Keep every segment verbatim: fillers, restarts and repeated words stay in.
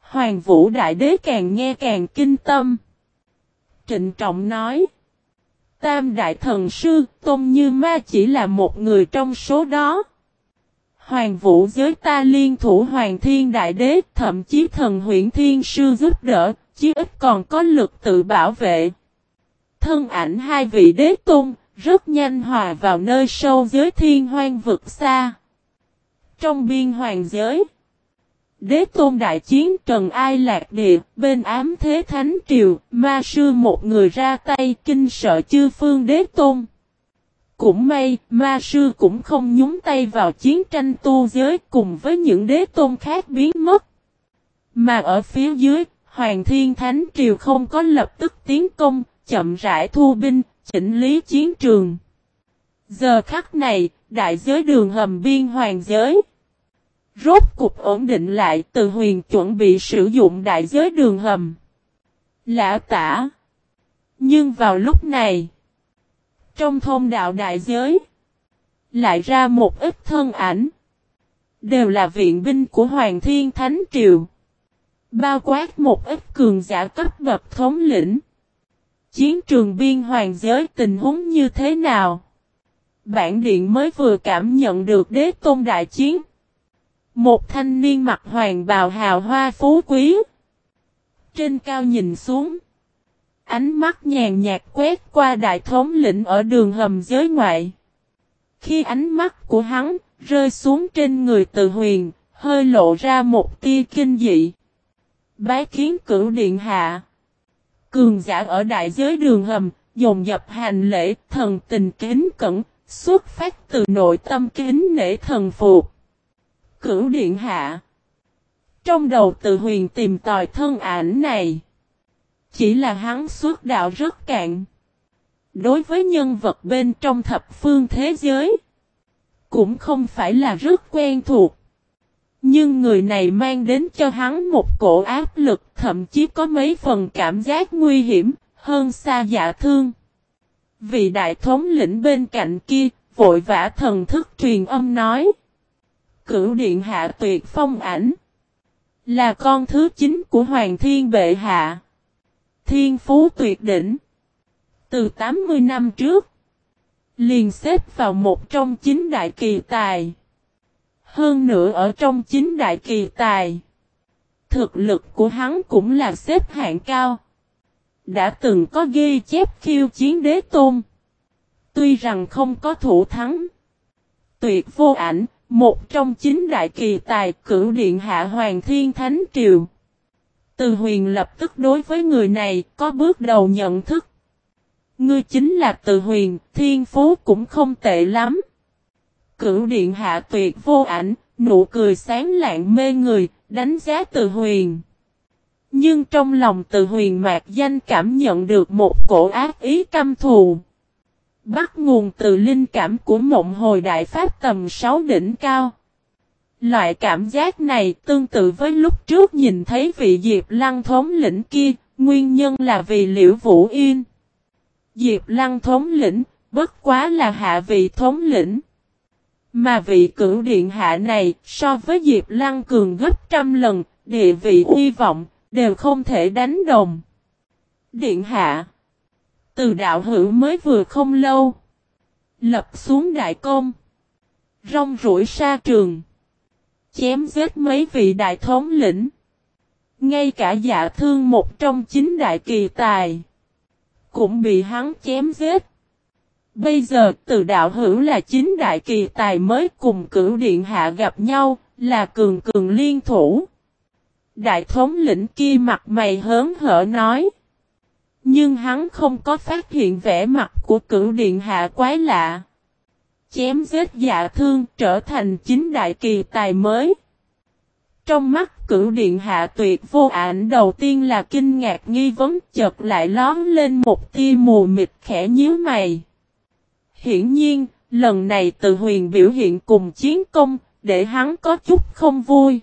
Hoàng Vũ Đại Đế càng nghe càng kinh tâm. Trịnh trọng nói. Tam Đại Thần Sư, Tôn Như Ma chỉ là một người trong số đó. Hoàng Vũ giới ta liên thủ Hoàng Thiên Đại Đế, thậm chí thần Huyễn Thiên Sư giúp đỡ, chí ít còn có lực tự bảo vệ. Thân ảnh hai vị đế tôn, rất nhanh hòa vào nơi sâu giới thiên hoang vực xa. Trong biên hoàng giới, đế tôn đại chiến trần ai lạc địa, bên ám thế thánh triều, ma sư một người ra tay kinh sợ chư phương đế tôn. Cũng may, ma sư cũng không nhúng tay vào chiến tranh tu giới cùng với những đế tôn khác biến mất. Mà ở phía dưới, Hoàng Thiên Thánh Triều không có lập tức tiến công, chậm rãi thu binh, chỉnh lý chiến trường. Giờ khắc này, đại giới đường hầm biên hoàng giới rốt cục ổn định lại, Từ Huyền chuẩn bị sử dụng đại giới đường hầm. Lã tả. Nhưng vào lúc này, trong thông đạo đại giới, lại ra một ít thân ảnh. Đều là viện binh của Hoàng Thiên Thánh Triều. Bao quát một ít cường giả cấp bậc thống lĩnh. Chiến trường biên hoàng giới tình huống như thế nào? Bản điện mới vừa cảm nhận được đế tôn đại chiến. Một thanh niên mặc hoàng bào hào hoa phú quý. Trên cao nhìn xuống. Ánh mắt nhàn nhạt quét qua đại thống lĩnh ở đường hầm giới ngoại. Khi ánh mắt của hắn rơi xuống trên người Từ Huyền, hơi lộ ra một tia kinh dị. Bái kiến cửu điện hạ. Cường giả ở đại giới đường hầm, dồn dập hành lễ, thần tình kính cẩn, xuất phát từ nội tâm kính nể thần phục. Cửu điện hạ. Trong đầu Từ Huyền tìm tòi thân ảnh này. Chỉ là hắn xuất đạo rất cạn. Đối với nhân vật bên trong thập phương thế giới, cũng không phải là rất quen thuộc. Nhưng người này mang đến cho hắn một cổ áp lực, thậm chí có mấy phần cảm giác nguy hiểm, hơn xa Dạ Thương. Vị đại thống lĩnh bên cạnh kia, vội vã thần thức truyền âm nói. Cửu điện hạ tuyệt phong ảnh. Là con thứ chín của Hoàng Thiên Bệ Hạ. Thiên phú tuyệt đỉnh. Từ tám mươi năm trước, liền xếp vào một trong chín đại kỳ tài. Hơn nữa ở trong chín đại kỳ tài, thực lực của hắn cũng là xếp hạng cao. Đã từng có ghi chép khiêu chiến đế tôn. Tuy rằng không có thủ thắng. Tuyệt vô ảnh, một trong chín đại kỳ tài cửu điện hạ Hoàng Thiên Thánh Triều. Từ Huyền lập tức đối với người này có bước đầu nhận thức. Ngươi chính là Từ Huyền, thiên phú cũng không tệ lắm. Cửu điện hạ tuyệt vô ảnh, nụ cười sáng lạng mê người, đánh giá Từ Huyền. Nhưng trong lòng Từ Huyền mạc danh cảm nhận được một cổ ác ý căm thù. Bắt nguồn từ linh cảm của mộng hồi đại pháp tầm sáu đỉnh cao. Loại cảm giác này tương tự với lúc trước nhìn thấy vị Diệp Lăng thống lĩnh kia, nguyên nhân là vì Liễu Vũ Yên. Diệp Lăng thống lĩnh, bất quá là hạ vị thống lĩnh. Mà vị cửu điện hạ này, so với Diệp Lăng cường gấp trăm lần, địa vị uy vọng, đều không thể đánh đồng. Điện hạ. Từ đạo hữu mới vừa không lâu. Lập xuống đại công. Rong rủi sa trường. Chém giết mấy vị đại thống lĩnh. Ngay cả Dạ Thương một trong chín đại kỳ tài. Cũng bị hắn chém giết. Bây giờ Từ đạo hữu là chín đại kỳ tài mới cùng cửu điện hạ gặp nhau. Là cường cường liên thủ. Đại thống lĩnh kia mặt mày hớn hở nói. Nhưng hắn không có phát hiện vẻ mặt của cửu điện hạ quái lạ. Chém giết Dạ Thương trở thành chín đại kỳ tài mới. Trong mắt cửu điện hạ tuyệt vô ảnh đầu tiên là kinh ngạc nghi vấn, chợt lại lóm lên một tia mù mịt khẽ nhíu mày. Hiển nhiên, lần này Từ Huyền biểu hiện cùng chiến công, để hắn có chút không vui.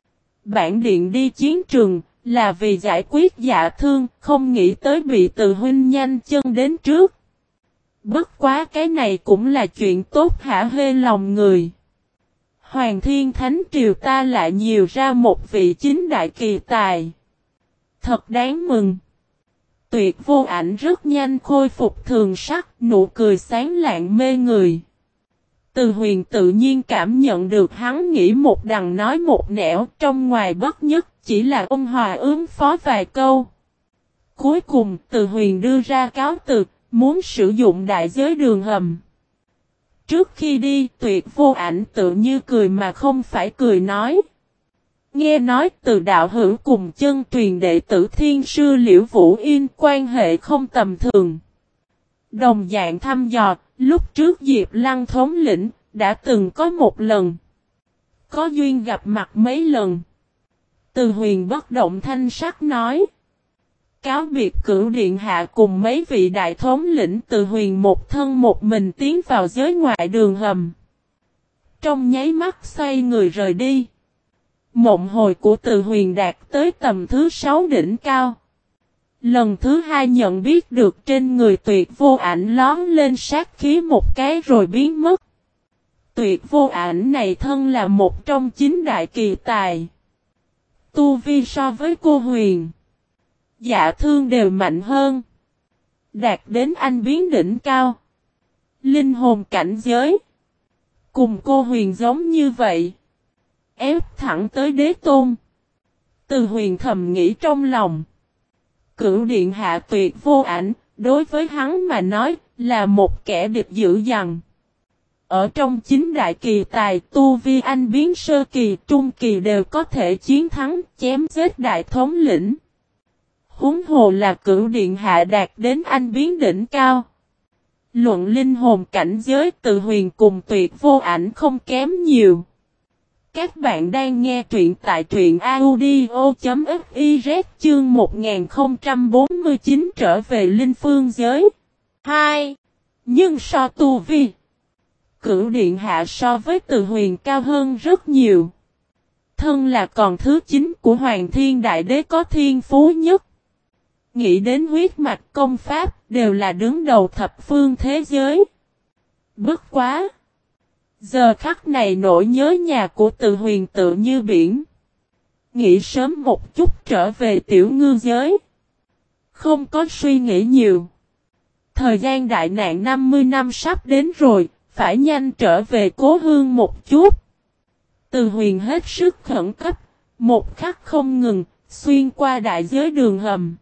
Bản điện đi chiến trường, là vì giải quyết Dạ Thương, không nghĩ tới bị Từ huynh nhanh chân đến trước. Bất quá cái này cũng là chuyện tốt hả hê lòng người. Hoàng Thiên Thánh Triều ta lại nhiều ra một vị chính đại kỳ tài. Thật đáng mừng. Tuyệt Vô Ảnh rất nhanh khôi phục thường sắc, nụ cười sáng lạng mê người. Từ Huyền tự nhiên cảm nhận được hắn nghĩ một đằng nói một nẻo, trong ngoài bất nhất, chỉ là ôn hòa ứng phó vài câu. Cuối cùng, Từ Huyền đưa ra cáo từ, muốn sử dụng đại giới đường hầm. Trước khi đi, Tuyệt Vô Ảnh tự như cười mà không phải cười nói. Nghe nói Từ đạo hữu cùng chân truyền đệ tử Thiên sư Liễu Vũ Yên quan hệ không tầm thường. Đồng dạng thăm dò, lúc trước Diệp Lăng thống lĩnh, đã từng có một lần. Có duyên gặp mặt mấy lần. Từ Huyền bất động thanh sắc nói. Cáo biệt Cửu điện hạ cùng mấy vị đại thống lĩnh, Từ Huyền một thân một mình tiến vào giới ngoại đường hầm. Trong nháy mắt xoay người rời đi. Mộng hồi của Từ Huyền đạt tới tầm thứ sáu đỉnh cao. Lần thứ hai nhận biết được trên người Tuyệt Vô Ảnh lón lên sát khí một cái rồi biến mất. Tuyệt Vô Ảnh này thân là một trong chín đại kỳ tài. Tu vi so với cô Huyền, Dạ Thương đều mạnh hơn. Đạt đến anh biến đỉnh cao. Linh hồn cảnh giới. Cùng cô Huyền giống như vậy. Ép thẳng tới đế tôn. Từ Huyền thầm nghĩ trong lòng. Cửu điện hạ Tuyệt Vô Ảnh, đối với hắn mà nói, là một kẻ địch dữ dằn. Ở trong chín đại kỳ tài, tu vi anh biến sơ kỳ, trung kỳ đều có thể chiến thắng, chém giết đại thống lĩnh. Huống hồ là Cửu điện hạ đạt đến anh biến đỉnh cao. Luận linh hồn cảnh giới, Từ Huyền cùng Tuyệt Vô Ảnh không kém nhiều. Các bạn đang nghe truyện tại truyện audio.fiz chương một nghìn không trăm bốn mươi chín trở về linh phương giới. hai. Nhưng so tu vi, Cửu điện hạ so với Từ Huyền cao hơn rất nhiều. Thân là còn thứ chín của Hoàng Thiên Đại Đế có thiên phú nhất. Nghĩ đến huyết mạch công pháp đều là đứng đầu thập phương thế giới. Bất quá. Giờ khắc này nỗi nhớ nhà của Từ Huyền tự như biển. Nghĩ sớm một chút trở về tiểu ngư giới. Không có suy nghĩ nhiều. Thời gian đại nạn năm mươi năm sắp đến rồi, phải nhanh trở về cố hương một chút. Từ Huyền hết sức khẩn cấp, một khắc không ngừng, xuyên qua đại giới đường hầm.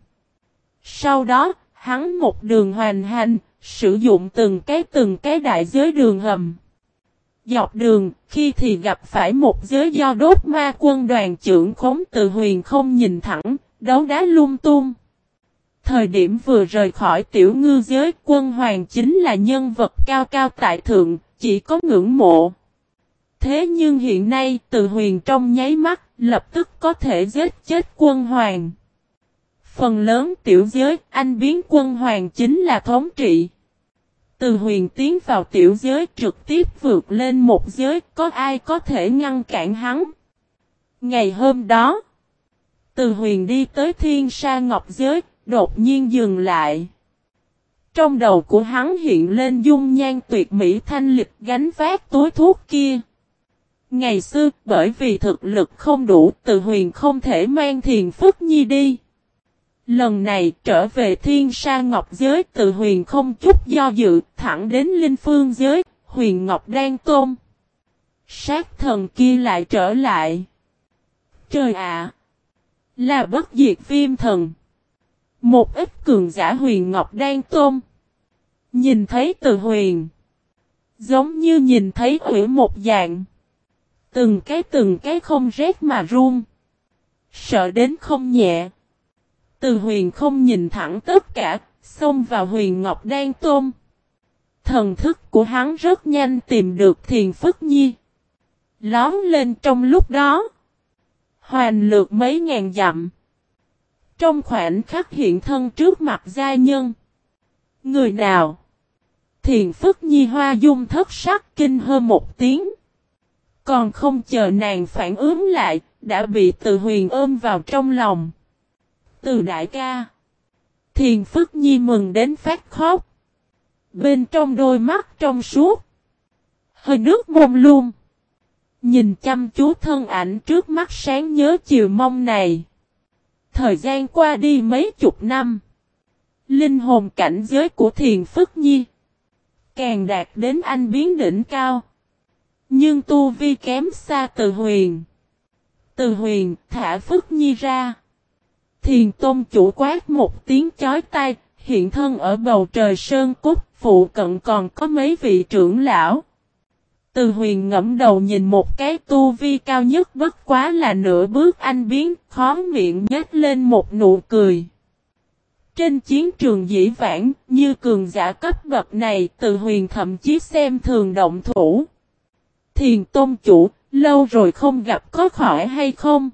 Sau đó, hắn một đường hoành hành, sử dụng từng cái từng cái đại giới đường hầm. Dọc đường, khi thì gặp phải một giới do đốt ma quân đoàn trưởng khống, Từ Huyền không nhìn thẳng, đấu đá lung tung. Thời điểm vừa rời khỏi tiểu ngư giới, quân hoàng chính là nhân vật cao cao tại thượng, chỉ có ngưỡng mộ. Thế nhưng hiện nay, Từ Huyền trong nháy mắt, lập tức có thể giết chết quân hoàng. Phần lớn tiểu giới, anh biến quân hoàng chính là thống trị. Từ Huyền tiến vào tiểu giới trực tiếp vượt lên một giới, có ai có thể ngăn cản hắn. Ngày hôm đó, Từ Huyền đi tới Thiên Sa Ngọc giới, đột nhiên dừng lại. Trong đầu của hắn hiện lên dung nhan tuyệt mỹ thanh lịch gánh vác túi thuốc kia. Ngày xưa, bởi vì thực lực không đủ, Từ Huyền không thể mang Thiền Phức Nhi đi. Lần này trở về Thiên Sa Ngọc giới, Từ Huyền không chút do dự, thẳng đến Linh Phương giới, Huyền Ngọc Đan Tôn. Sát thần kia lại trở lại. Trời ạ! Là bất diệt viêm thần. Một ít cường giả Huyền Ngọc Đan Tôn. Nhìn thấy Từ Huyền. Giống như nhìn thấy quỷ một dạng. Từng cái từng cái không rét mà run. Sợ đến không nhẹ. Từ Huyền không nhìn thẳng tất cả, xông vào Huyền Ngọc Đan Tôn. Thần thức của hắn rất nhanh tìm được Thiền Phức Nhi. Lón lên trong lúc đó. Hoàn lược mấy ngàn dặm. Trong khoảnh khắc hiện thân trước mặt gia nhân. Người nào? Thiền Phức Nhi hoa dung thất sắc kinh hơ một tiếng. Còn không chờ nàng phản ứng lại, đã bị Từ Huyền ôm vào trong lòng. Từ đại ca. Thiền Phức Nhi mừng đến phát khóc. Bên trong đôi mắt trong suốt. Hơi nước mông lung. Nhìn chăm chú thân ảnh trước mắt sáng nhớ chiều mong này. Thời gian qua đi mấy chục năm. Linh hồn cảnh giới của Thiền Phức Nhi càng đạt đến anh biến đỉnh cao. Nhưng tu vi kém xa Từ Huyền. Từ Huyền thả Phức Nhi ra. Thiền Tôn chủ quát một tiếng chói tai, hiện thân ở bầu trời sơn cốt, phụ cận còn có mấy vị trưởng lão. Từ Huyền ngẫm đầu nhìn một cái, tu vi cao nhất bất quá là nửa bước anh biến, khó miệng nhếch lên một nụ cười. Trên chiến trường dĩ vãng, như cường giả cấp bậc này, Từ Huyền thậm chí xem thường động thủ. Thiền Tôn chủ, lâu rồi không gặp, có khỏi hay không?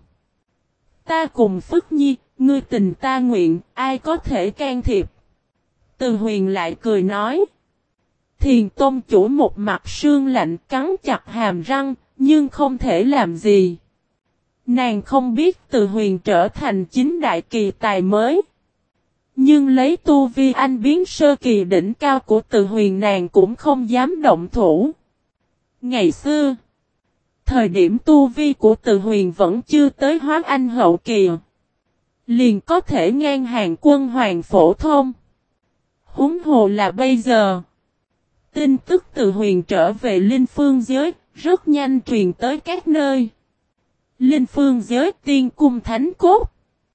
Ta cùng Phức Nhi, ngươi tình ta nguyện, ai có thể can thiệp? Từ Huyền lại cười nói. Thiền Tôn chủ một mặt sương lạnh, cắn chặt hàm răng, nhưng không thể làm gì. Nàng không biết Từ Huyền trở thành chính đại kỳ tài mới. Nhưng lấy tu vi anh biến sơ kỳ đỉnh cao của Từ Huyền, nàng cũng không dám động thủ. Ngày xưa, thời điểm tu vi của Từ Huyền vẫn chưa tới hóa anh hậu kỳ, liền có thể ngang hàng quân hoàng phổ thông. Huống hồ là bây giờ. Tin tức Từ Huyền trở về Linh Phương giới, rất nhanh truyền tới các nơi. Linh Phương giới tiên cung thánh cốt.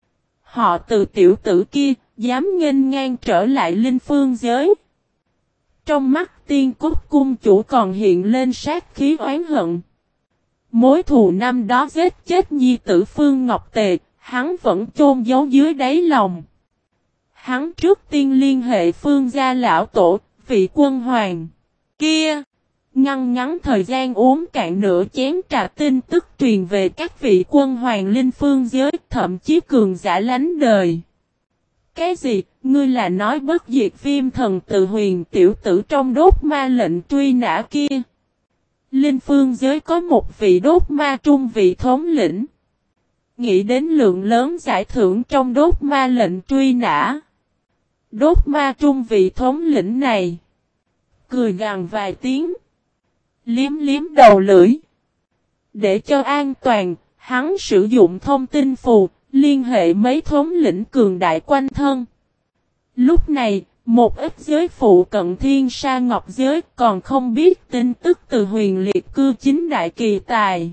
Họ Từ tiểu tử kia, dám nghênh ngang trở lại Linh Phương giới. Trong mắt tiên cốt cung chủ còn hiện lên sát khí oán hận. Mối thù năm đó giết chết nhi tử Phương Ngọc Tề, hắn vẫn chôn giấu dưới đáy lòng. Hắn trước tiên liên hệ Phương gia lão tổ, vị quân hoàng kia. Ngăn ngắn thời gian uống cạn nửa chén trà, tin tức truyền về các vị quân hoàng Linh Phương giới, thậm chí cường giả lánh đời. Cái gì? Ngươi là nói bất diệt viêm thần Từ Huyền tiểu tử trong đốt ma lệnh truy nã kia? Linh Phương giới có một vị đốt ma trung vị thống lĩnh. Nghĩ đến lượng lớn giải thưởng trong đốt ma lệnh truy nã. Đốt ma trung vị thống lĩnh này cười gằn vài tiếng, liếm liếm đầu lưỡi. Để cho an toàn, hắn sử dụng thông tin phù, liên hệ mấy thống lĩnh cường đại quanh thân. Lúc này, một ít giới phụ cận Thiên Sa Ngọc giới còn không biết tin tức Từ Huyền liệt cư chính đại kỳ tài.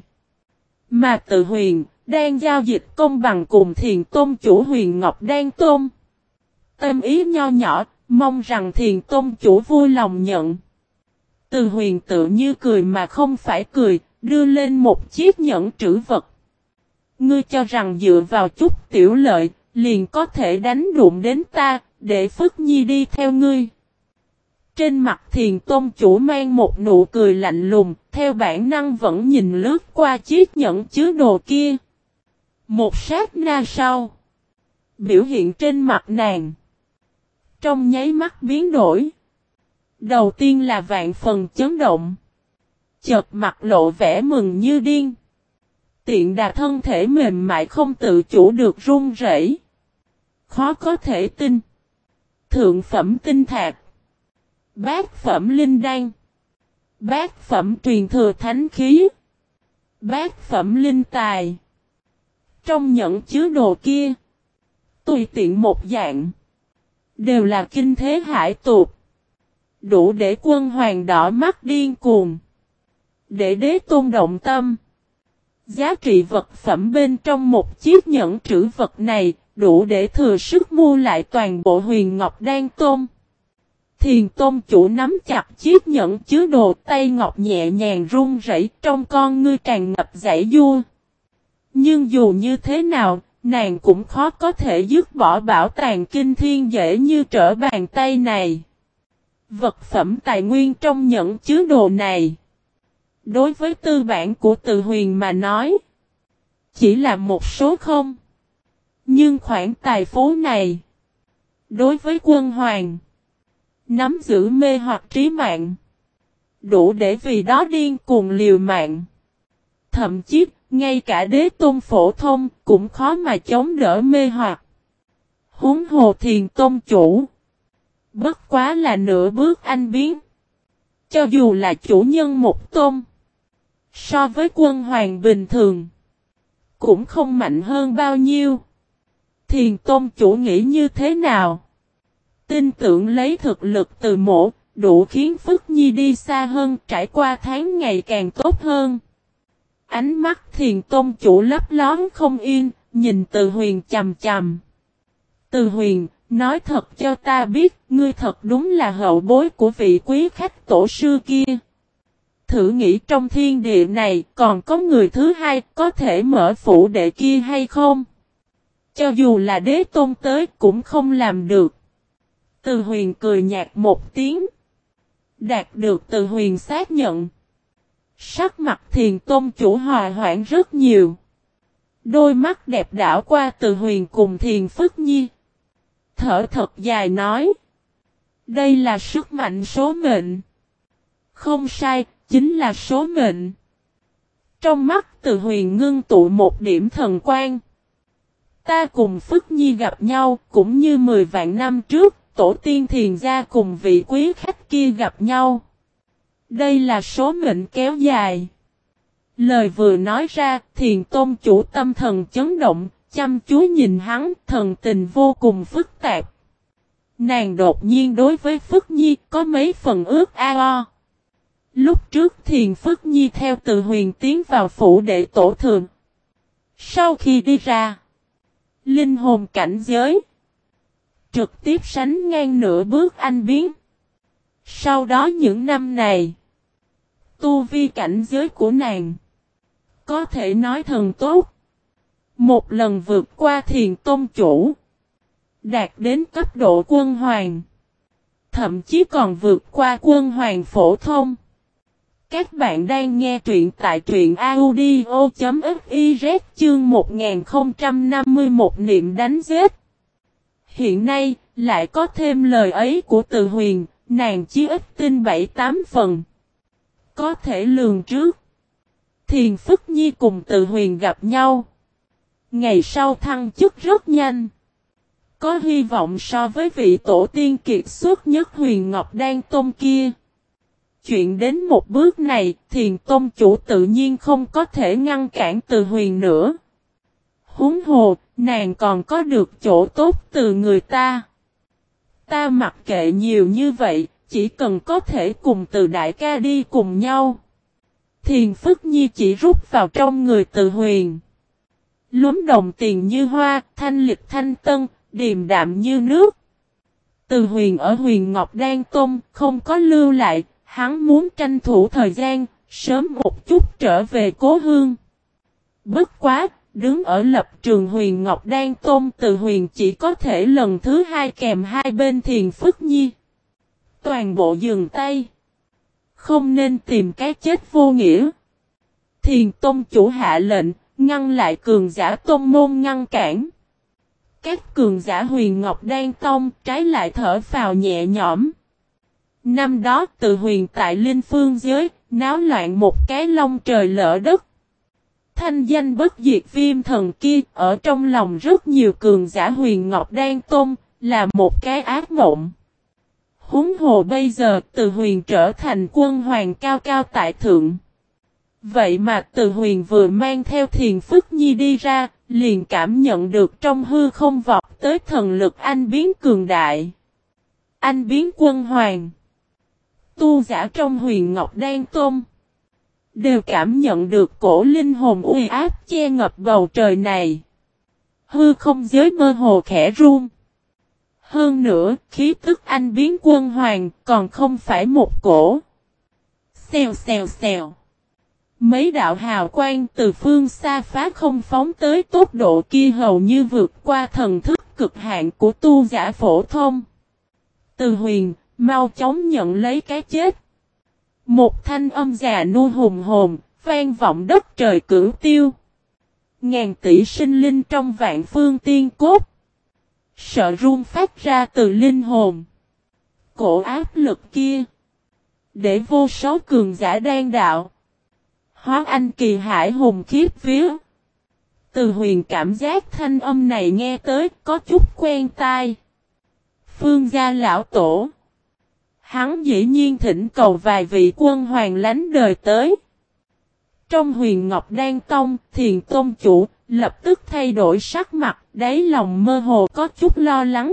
Mà Từ Huyền đang giao dịch công bằng cùng Thiền Tôn chủ Huyền Ngọc Đan Tôn. Tâm ý nho nhỏ, mong rằng Thiền Tôn chủ vui lòng nhận. Từ Huyền tự như cười mà không phải cười, đưa lên một chiếc nhẫn trữ vật. Ngươi cho rằng dựa vào chút tiểu lợi, liền có thể đánh đụng đến ta, để Phức Nhi đi theo ngươi. Trên mặt Thiền Tôn chủ mang một nụ cười lạnh lùng, theo bản năng vẫn nhìn lướt qua chiếc nhẫn chứa đồ kia. Một sát na sau, biểu hiện trên mặt nàng trong nháy mắt biến đổi. Đầu tiên là vạn phần chấn động. Chợt mặt lộ vẻ mừng như điên. Tiện đà thân thể mềm mại không tự chủ được run rẩy. Khó có thể tin. Thượng phẩm tinh thạch, bát phẩm linh đan, bát phẩm truyền thừa thánh khí, bát phẩm linh tài. Trong nhẫn chứa đồ kia, tùy tiện một dạng, đều là kinh thế hải tuột. Đủ để quân hoàng đỏ mắt điên cuồng. Để đế tôn động tâm. Giá trị vật phẩm bên trong một chiếc nhẫn trữ vật này, đủ để thừa sức mua lại toàn bộ Huyền Ngọc Đan Tôn. Thiền Tôn chủ nắm chặt chiếc nhẫn chứa đồ, tay ngọc nhẹ nhàng run rẩy, trong con ngươi tràn ngập dãy vua. Nhưng dù như thế nào, nàng cũng khó có thể dứt bỏ bảo tàng kinh thiên dễ như trở bàn tay này. Vật phẩm tài nguyên trong nhẫn chứa đồ này, đối với tư bản của Từ Huyền mà nói, chỉ là một số không. Nhưng khoản tài phú này, đối với quân hoàng, nắm giữ mê hoặc trí mạng, đủ để vì đó điên cuồng liều mạng. Thậm chí, ngay cả đế tôn phổ thông cũng khó mà chống đỡ mê hoặc. Huống hồ Thiền Tôn chủ, bất quá là nửa bước anh biến. Cho dù là chủ nhân một tôn, So với quân hoàng bình thường, cũng không mạnh hơn bao nhiêu. Thiền tôn chủ nghĩ như thế nào? Tin tưởng lấy thực lực từ mộ, đủ khiến Phước Nhi đi xa hơn, trải qua tháng ngày càng tốt hơn. Ánh mắt thiền tôn chủ lấp lón không yên, nhìn Từ Huyền chằm chằm. Từ Huyền, nói thật cho ta biết, ngươi thật đúng là hậu bối của vị quý khách tổ sư kia. Thử nghĩ trong thiên địa này còn có người thứ hai có thể mở phủ đệ kia hay không? Cho dù là đế tôn tới cũng không làm được. Từ Huyền cười nhạt một tiếng. Đạt được Từ Huyền xác nhận. Sắc mặt thiền tôn chủ hòa hoãn rất nhiều. Đôi mắt đẹp đảo qua Từ Huyền cùng Thiền Phước Nhi. Thở thật dài nói. Đây là sức mạnh số mệnh. Không sai, chính là số mệnh. Trong mắt Từ Huyền ngưng tụ một điểm thần quang. Ta cùng Phước Nhi gặp nhau cũng như mười vạn năm trước, tổ tiên Thiền gia cùng vị quý khách kia gặp nhau. Đây là số mệnh kéo dài. Lời vừa nói ra, Thiền tôn chủ tâm thần chấn động, chăm chú nhìn hắn, thần tình vô cùng phức tạp. Nàng đột nhiên đối với Phước Nhi có mấy phần ước ao. Lúc trước Thiền Phước Nhi theo Từ Huyền tiến vào phủ đệ tổ thường. Sau khi đi ra, linh hồn cảnh giới trực tiếp sánh ngang nửa bước anh biến. Sau đó những năm này, tu vi cảnh giới của nàng có thể nói thần tốt. Một lần vượt qua Thiền tôn chủ, đạt đến cấp độ quân hoàng. Thậm chí còn vượt qua quân hoàng phổ thông. Các bạn đang nghe truyện tại truyện audio.fiz chương một nghìn không trăm năm mươi mốt niệm đánh giết. Hiện nay, lại có thêm lời ấy của Từ Huyền, nàng chí ít tin bảy tám phần. Có thể lường trước. Thiền Phước Nhi cùng Từ Huyền gặp nhau. Ngày sau thăng chức rất nhanh. Có hy vọng so với vị tổ tiên kiệt xuất nhất Huyền Ngọc Đan Tôn kia. Chuyện đến một bước này, Thiền tôn chủ tự nhiên không có thể ngăn cản Từ Huyền nữa. Huống hồ, nàng còn có được chỗ tốt từ người ta. Ta mặc kệ nhiều như vậy, chỉ cần có thể cùng Từ đại ca đi cùng nhau. Thiền Phước Nhi chỉ rút vào trong người Từ Huyền. Lúm đồng tiền như hoa, thanh lịch thanh tân, điềm đạm như nước. Từ Huyền ở Huyền Ngọc Đan Tôn không có lưu lại, hắn muốn tranh thủ thời gian, sớm một chút trở về cố hương. Bất quá, đứng ở lập trường Huyền Ngọc Đan Tôn, Từ Huyền chỉ có thể lần thứ hai kèm hai bên Thiền Phước Nhi. Toàn bộ dừng tay. Không nên tìm cái chết vô nghĩa. Thiền tôn chủ hạ lệnh, ngăn lại cường giả tôn môn ngăn cản. Các cường giả Huyền Ngọc Đan Tông trái lại thở phào nhẹ nhõm. Năm đó Từ Huyền tại Linh Phương giới, náo loạn một cái long trời lỡ đất. Thanh danh bất diệt viêm thần kia ở trong lòng rất nhiều cường giả Huyền Ngọc Đan Tôn, là một cái ác mộng. Huống hồ bây giờ Từ Huyền trở thành quân hoàng cao cao tại thượng. Vậy mà Từ Huyền vừa mang theo Thiền Phước Nhi đi ra, liền cảm nhận được trong hư không vọt tới thần lực anh biến cường đại. Anh biến quân hoàng. Tu giả trong Huyền Ngọc Đan Tôn đều cảm nhận được cổ linh hồn uy áp che ngập bầu trời này. Hư không giới mơ hồ khẽ run. Hơn nữa, khí tức anh biến quân hoàng còn không phải một cổ. Xèo xèo xèo. Mấy đạo hào quang từ phương xa phá không phóng tới, tốc độ kia hầu như vượt qua thần thức cực hạn của tu giả phổ thông. Từ Huyền, mau chóng nhận lấy cái chết. Một thanh âm già nua hùng hồn, vang vọng đất trời cửu tiêu. Ngàn tỷ sinh linh trong vạn phương tiên cốt. Sợ run phát ra từ linh hồn. Cổ áp lực kia. Để vô số cường giả đan đạo. Hóa anh kỳ hải hùng khiếp vía. Từ Huyền cảm giác thanh âm này nghe tới có chút quen tai. Phương gia lão tổ. Hắn dĩ nhiên thỉnh cầu vài vị quân hoàng lánh đời tới. Trong Huyền Ngọc Đan Tông, Thiền Tôn chủ lập tức thay đổi sắc mặt, đáy lòng mơ hồ có chút lo lắng.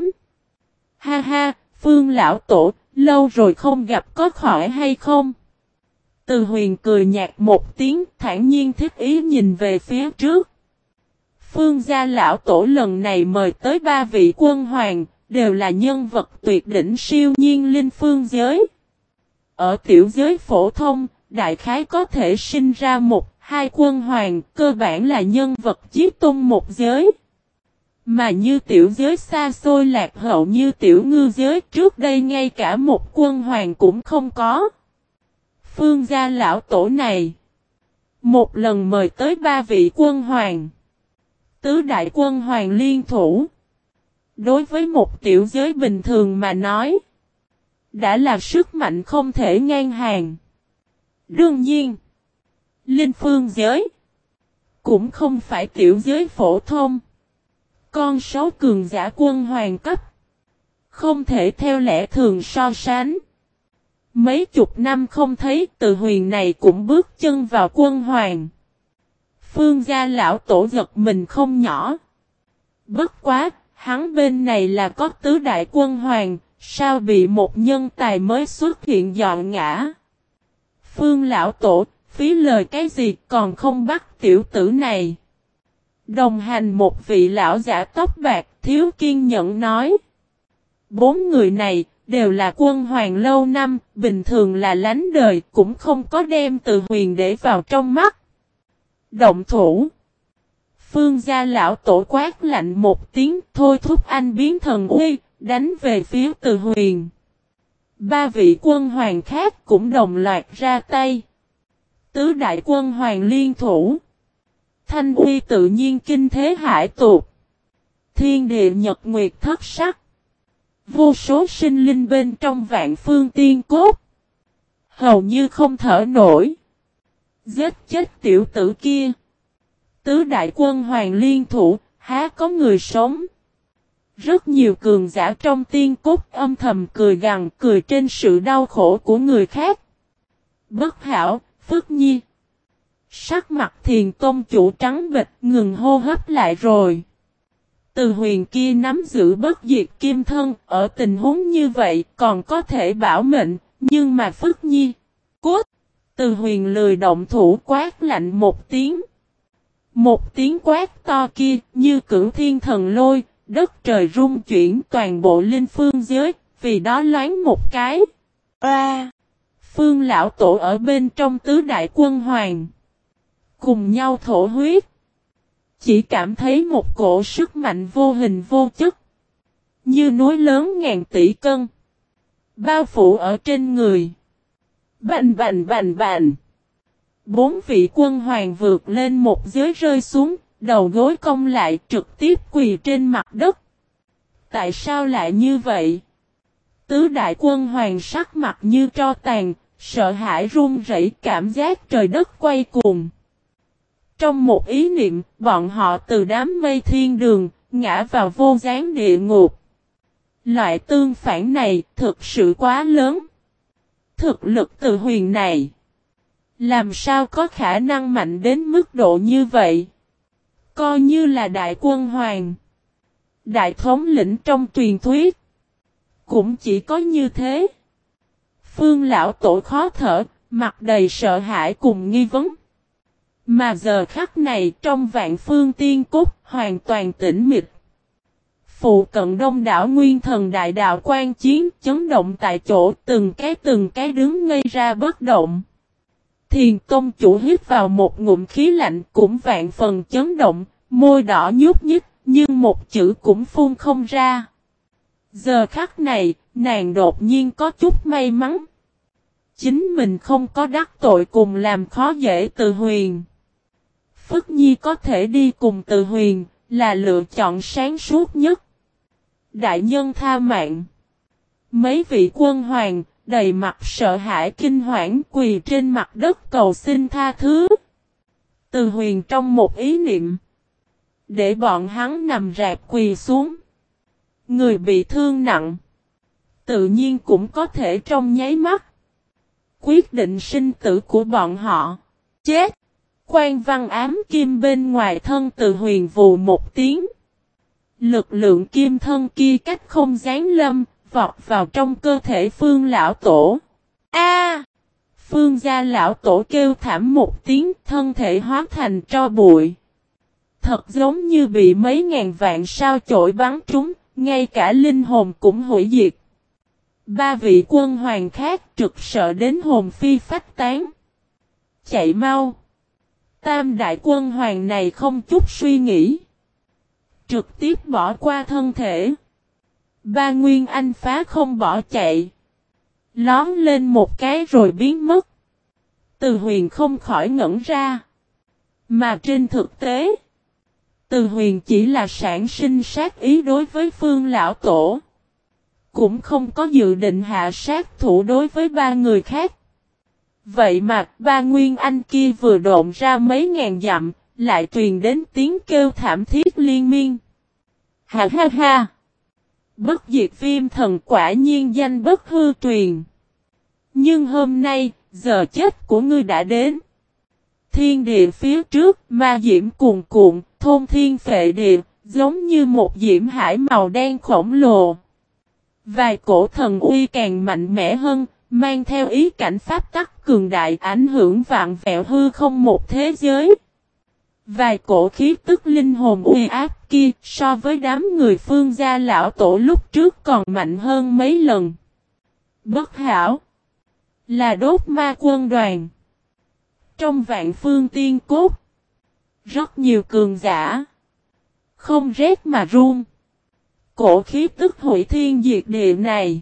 Ha ha, Phương lão tổ, lâu rồi không gặp, có khỏi hay không? Từ Huyền cười nhạt một tiếng, thản nhiên thích ý nhìn về phía trước. Phương gia lão tổ lần này mời tới ba vị quân hoàng, đều là nhân vật tuyệt đỉnh siêu nhiên linh phương giới. Ở tiểu giới phổ thông, đại khái có thể sinh ra một, hai quân hoàng, cơ bản là nhân vật chí tôn một giới. Mà như tiểu giới xa xôi lạc hậu như tiểu ngư giới, trước đây ngay cả một quân hoàng cũng không có. Phương gia lão tổ này, một lần mời tới ba vị quân hoàng. Tứ đại quân hoàng liên thủ. Đối với một tiểu giới bình thường mà nói, đã là sức mạnh không thể ngang hàng. Đương nhiên, linh phương giới cũng không phải tiểu giới phổ thông. Con số cường giả quân hoàng cấp, không thể theo lẽ thường so sánh. Mấy chục năm không thấy, Từ Huyền này cũng bước chân vào quân hoàng. Phương gia lão tổ giật mình không nhỏ. Bất quá, hắn bên này là có tứ đại quân hoàng, sao bị một nhân tài mới xuất hiện dọn ngã? Phương lão tổ, phí lời cái gì còn không bắt tiểu tử này? Đồng hành một vị lão giả tóc bạc, thiếu kiên nhẫn nói. Bốn người này, đều là quân hoàng lâu năm, bình thường là lánh đời, cũng không có đem Từ Huyền để vào trong mắt. Động thủ. Phương gia lão tổ quát lạnh một tiếng, thôi thúc anh biến thần uy, đánh về phía Từ Huyền. Ba vị quân hoàng khác cũng đồng loạt ra tay. Tứ đại quân hoàng liên thủ. Thanh uy tự nhiên kinh thế hải tuột. Thiên địa nhật nguyệt thất sắc. Vô số sinh linh bên trong vạn phương tiên cốt. Hầu như không thở nổi. Giết chết tiểu tử kia. Tứ đại quân hoàng liên thủ, há có người sống. Rất nhiều cường giả trong tiên cốt âm thầm cười gằn, cười trên sự đau khổ của người khác. Bất hảo, Phước Nhi. Sắc mặt Thiền Tôn chủ trắng bệch, ngừng hô hấp lại rồi. Từ Huyền kia nắm giữ bất diệt kim thân, ở tình huống như vậy còn có thể bảo mệnh, nhưng mà Phước Nhi. Cút! Từ Huyền lười động thủ quát lạnh một tiếng. Một tiếng quát to kia như cửu thiên thần lôi, đất trời rung chuyển toàn bộ linh phương giới, vì đó loáng một cái. A! À, Phương lão tổ ở bên trong tứ đại quân hoàng. Cùng nhau thổ huyết. Chỉ cảm thấy một cổ sức mạnh vô hình vô chất. Như núi lớn ngàn tỷ cân. Bao phủ ở trên người. Bành bành bành bành. Bốn vị quân hoàng vượt lên một giới rơi xuống, đầu gối cong lại trực tiếp quỳ trên mặt đất. Tại sao lại như vậy? Tứ đại quân hoàng sắc mặt như tro tàn, sợ hãi run rẩy, cảm giác trời đất quay cuồng. Trong một ý niệm, bọn họ từ đám mây thiên đường, ngã vào vô gián địa ngục. Loại tương phản này thực sự quá lớn. Thực lực Từ Huyền này, làm sao có khả năng mạnh đến mức độ như vậy? Coi như là đại quân hoàng, đại thống lĩnh trong truyền thuyết, cũng chỉ có như thế. Phương lão tổ khó thở, mặt đầy sợ hãi cùng nghi vấn. Mà giờ khắc này trong vạn phương tiên cốt hoàn toàn tĩnh mịch. Phụ cận đông đảo nguyên thần đại đạo quan chiến chấn động tại chỗ, từng cái từng cái đứng ngây ra bất động. Thiền Tôn chủ hít vào một ngụm khí lạnh cũng vạn phần chấn động, môi đỏ nhúc nhích, nhưng một chữ cũng phun không ra. Giờ khắc này, nàng đột nhiên có chút may mắn. Chính mình không có đắc tội cùng làm khó dễ Từ Huyền. Phước Nhi có thể đi cùng Từ Huyền, là lựa chọn sáng suốt nhất. Đại nhân tha mạng. Mấy vị quân hoàng, đầy mặt sợ hãi kinh hoảng quỳ trên mặt đất cầu xin tha thứ. Từ Huyền trong một ý niệm, để bọn hắn nằm rạp quỳ xuống. Người bị thương nặng, tự nhiên cũng có thể trong nháy mắt quyết định sinh tử của bọn họ. Chết! Quan văn ám kim bên ngoài thân Từ Huyền vù một tiếng. Lực lượng kim thân kia cách không giáng lâm, vọt vào trong cơ thể Phương lão tổ. A! Phương gia lão tổ kêu thảm một tiếng, thân thể hóa thành tro bụi. Thật giống như bị mấy ngàn vạn sao chổi bắn trúng, ngay cả linh hồn cũng hủy diệt. Ba vị quân hoàng khác trực sợ đến hồn phi phách tán. Chạy mau! Tam đại quân hoàng này không chút suy nghĩ. Trực tiếp bỏ qua thân thể. Ba Nguyên Anh phá không bỏ chạy. Lón lên một cái rồi biến mất. Từ Huyền không khỏi ngẩn ra. Mà trên thực tế, Từ Huyền chỉ là sản sinh sát ý đối với Phương lão tổ. Cũng không có dự định hạ sát thủ đối với ba người khác. Vậy mà ba Nguyên Anh kia vừa độn ra mấy ngàn dặm, lại truyền đến tiếng kêu thảm thiết liên miên. Ha ha ha! Bất diệt viêm thần quả nhiên danh bất hư truyền. Nhưng hôm nay, giờ chết của ngươi đã đến. Thiên địa phía trước, ma diễm cuồn cuộn, thôn thiên phệ địa, giống như một diễm hải màu đen khổng lồ. Vài cổ thần uy càng mạnh mẽ hơn, mang theo ý cảnh pháp tắc cường đại ảnh hưởng vạn vẹo hư không một thế giới. Vài cổ khí tức linh hồn uy áp kia so với đám người Phương gia lão tổ lúc trước còn mạnh hơn mấy lần. Bất hảo! Là đốt ma quân đoàn. Trong vạn phương tiên cốt, rất nhiều cường giả. Không rét mà run. Cổ khí tức hủy thiên diệt địa này,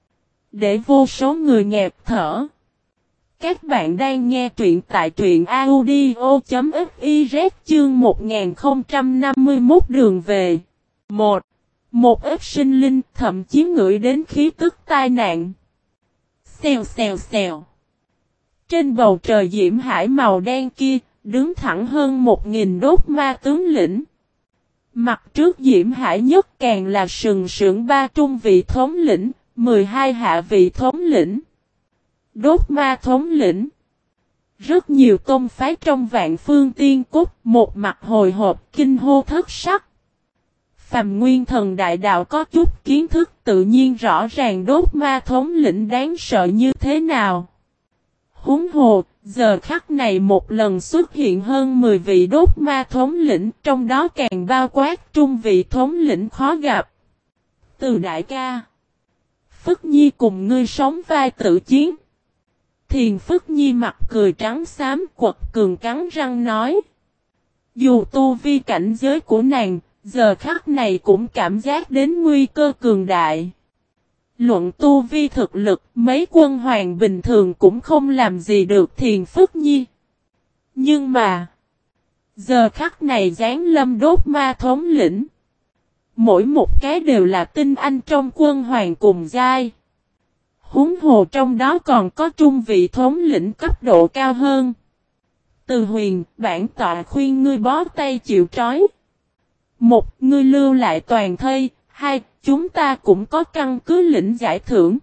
để vô số người nghẹt thở. Các bạn đang nghe truyện tại truyện audio.fiz chương một nghìn không trăm năm mươi mốt đường về. một. Một ít sinh linh thậm chí ngửi đến khí tức tai nạn. Xèo xèo xèo. Trên bầu trời diễm hải màu đen kia, đứng thẳng hơn một nghìn đốt ma tướng lĩnh. Mặt trước diễm hải nhất càng là sừng sững ba trung vị thống lĩnh, mười hai hạ vị thống lĩnh. Đốt ma thống lĩnh. Rất nhiều tôn phái trong vạn phương tiên cốt, một mặt hồi hộp kinh hô thất sắc. Phàm Nguyên Thần Đại Đạo có chút kiến thức tự nhiên rõ ràng đốt ma thống lĩnh đáng sợ như thế nào. Huống hồ, giờ khắc này một lần xuất hiện hơn mười vị đốt ma thống lĩnh, trong đó càng bao quát trung vị thống lĩnh khó gặp. Từ đại ca, Phất Nhi cùng ngươi sống vai tự chiến. Thiền Phất Nhi mặt cười trắng xám quật cường cắn răng nói. Dù tu vi cảnh giới của nàng, giờ khắc này cũng cảm giác đến nguy cơ cường đại. Luận tu vi thực lực, mấy quân hoàng bình thường cũng không làm gì được Thiền Phất Nhi. Nhưng mà, giờ khắc này giáng lâm đốt ma thống lĩnh. Mỗi một cái đều là tinh anh trong quân hoàng cùng giai. Huống hồ trong đó còn có trung vị thống lĩnh cấp độ cao hơn. Từ Huyền, bản tọa khuyên ngươi bó tay chịu trói. Một, ngươi lưu lại toàn thây. Hai, chúng ta cũng có căn cứ lĩnh giải thưởng.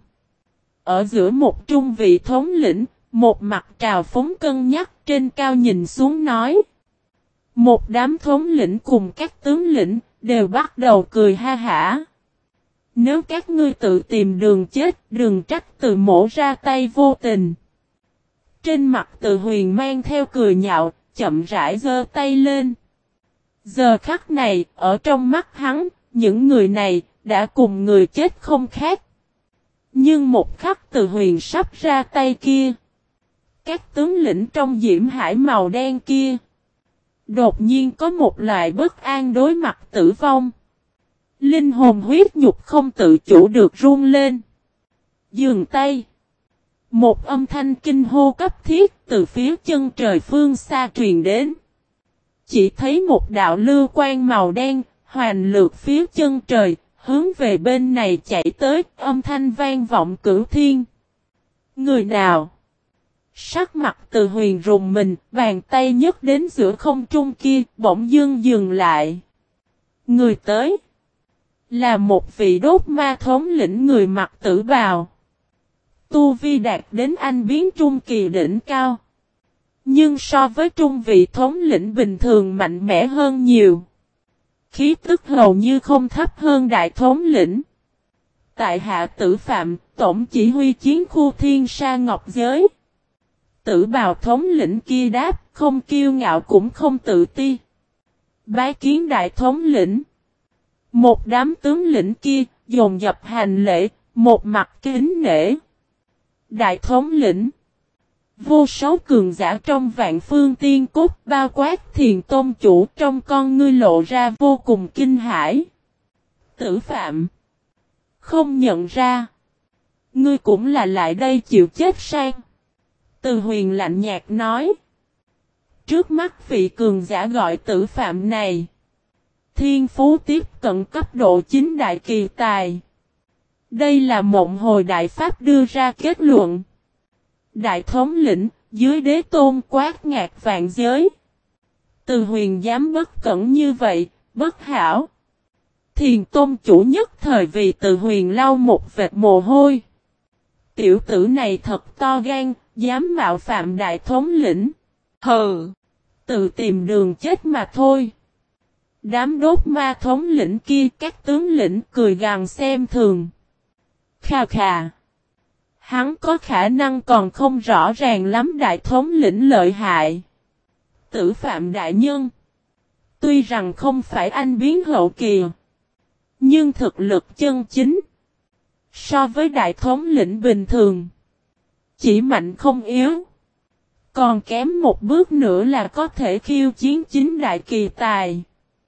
Ở giữa một trung vị thống lĩnh, một mặt trào phóng cân nhắc trên cao nhìn xuống nói. Một đám thống lĩnh cùng các tướng lĩnh, đều bắt đầu cười ha hả. Nếu các ngươi tự tìm đường chết, đừng trách Từ Mỗ ra tay vô tình. Trên mặt Từ Huyền mang theo cười nhạo, chậm rãi giơ tay lên. Giờ khắc này, ở trong mắt hắn, những người này, đã cùng người chết không khác. Nhưng một khắc Từ Huyền sắp ra tay kia, các tướng lĩnh trong diễm hải màu đen kia, đột nhiên có một loại bất an đối mặt tử vong. Linh hồn huyết nhục không tự chủ được run lên. Dừng tay. Một âm thanh kinh hô cấp thiết từ phía chân trời phương xa truyền đến. Chỉ thấy một đạo lưu quang màu đen, hoàn lượt phía chân trời, hướng về bên này chạy tới, âm thanh vang vọng cửu thiên. Người nào? Sắc mặt Từ Huyền rùng mình, bàn tay nhấc đến giữa không trung kia, bỗng dưng dừng lại. Người tới là một vị đốt ma thống lĩnh người mặc tử bào. Tu vi đạt đến anh biến trung kỳ đỉnh cao. Nhưng so với trung vị thống lĩnh bình thường mạnh mẽ hơn nhiều. Khí tức hầu như không thấp hơn đại thống lĩnh. Tại hạ Tử Phạm, tổng chỉ huy chiến khu Thiên Sa Ngọc Giới. Tử bào thống lĩnh kia đáp, không kiêu ngạo cũng không tự ti. Bái kiến đại thống lĩnh. Một đám tướng lĩnh kia, dồn dập hành lễ, một mặt kính nể. Đại thống lĩnh. Vô số cường giả trong vạn phương tiên cốt bao quát Thiền Tôn chủ trong con ngươi lộ ra vô cùng kinh hãi. Tử Phạm. Không nhận ra. Ngươi cũng là lại đây chịu chết sang. Từ Huyền lạnh nhạt nói. Trước mắt vị cường giả gọi Tử Phạm này. Thiên phú tiếp cận cấp độ chín đại kỳ tài. Đây là Mộng Hồi Đại Pháp đưa ra kết luận. Đại thống lĩnh, dưới đế tôn quát ngạc vạn giới. Từ Huyền dám bất cẩn như vậy, bất hảo. Thiền Tôn chủ nhất thời vì Từ Huyền lau một vệt mồ hôi. Tiểu tử này thật to gan, dám mạo phạm đại thống lĩnh. Hừ, tự tìm đường chết mà thôi. Đám đốt ma thống lĩnh kia các tướng lĩnh cười gằn xem thường. Khà khà. Hắn có khả năng còn không rõ ràng lắm đại thống lĩnh lợi hại. Tử Phạm đại nhân. Tuy rằng không phải anh biến hậu kỳ. Nhưng thực lực chân chính. So với đại thống lĩnh bình thường. Chỉ mạnh không yếu. Còn kém một bước nữa là có thể khiêu chiến chính đại kỳ tài.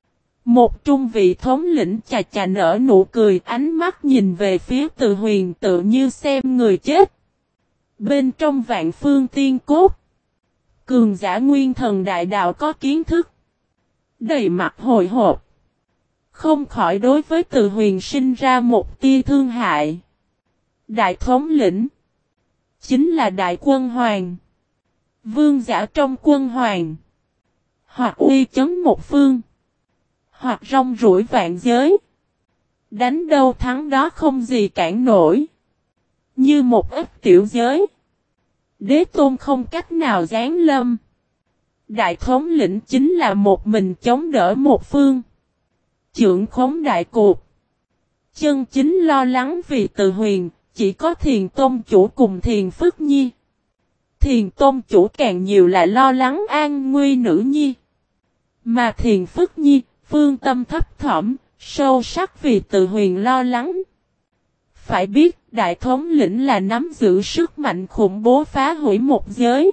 Một trung vị thống lĩnh chà chà nở nụ cười, ánh mắt nhìn về phía Từ Huyền tự như xem người chết. Bên trong vạn phương tiên cốt. Cường giả nguyên thần đại đạo có kiến thức. Đầy mặt hồi hộp. Không khỏi đối với Từ Huyền sinh ra một tia thương hại. Đại thống lĩnh. Chính là đại quân hoàng. Vương giả trong quân hoàng. Hoặc uy chấn một phương. Hoặc rong ruổi vạn giới. Đánh đâu thắng đó không gì cản nổi. Như một ít tiểu giới. Đế tôn không cách nào giáng lâm. Đại thống lĩnh chính là một mình chống đỡ một phương. Trưởng khống đại cuộc. Chân chính lo lắng vì Từ Huyền, chỉ có Thiền Tôn chủ cùng Thiền Phước Nhi. Thiền Tôn chủ càng nhiều là lo lắng an nguy nữ nhi. Mà Thiền Phước Nhi, phương tâm thấp thỏm, sâu sắc vì Từ Huyền lo lắng. Phải biết, đại thống lĩnh là nắm giữ sức mạnh khủng bố phá hủy một giới.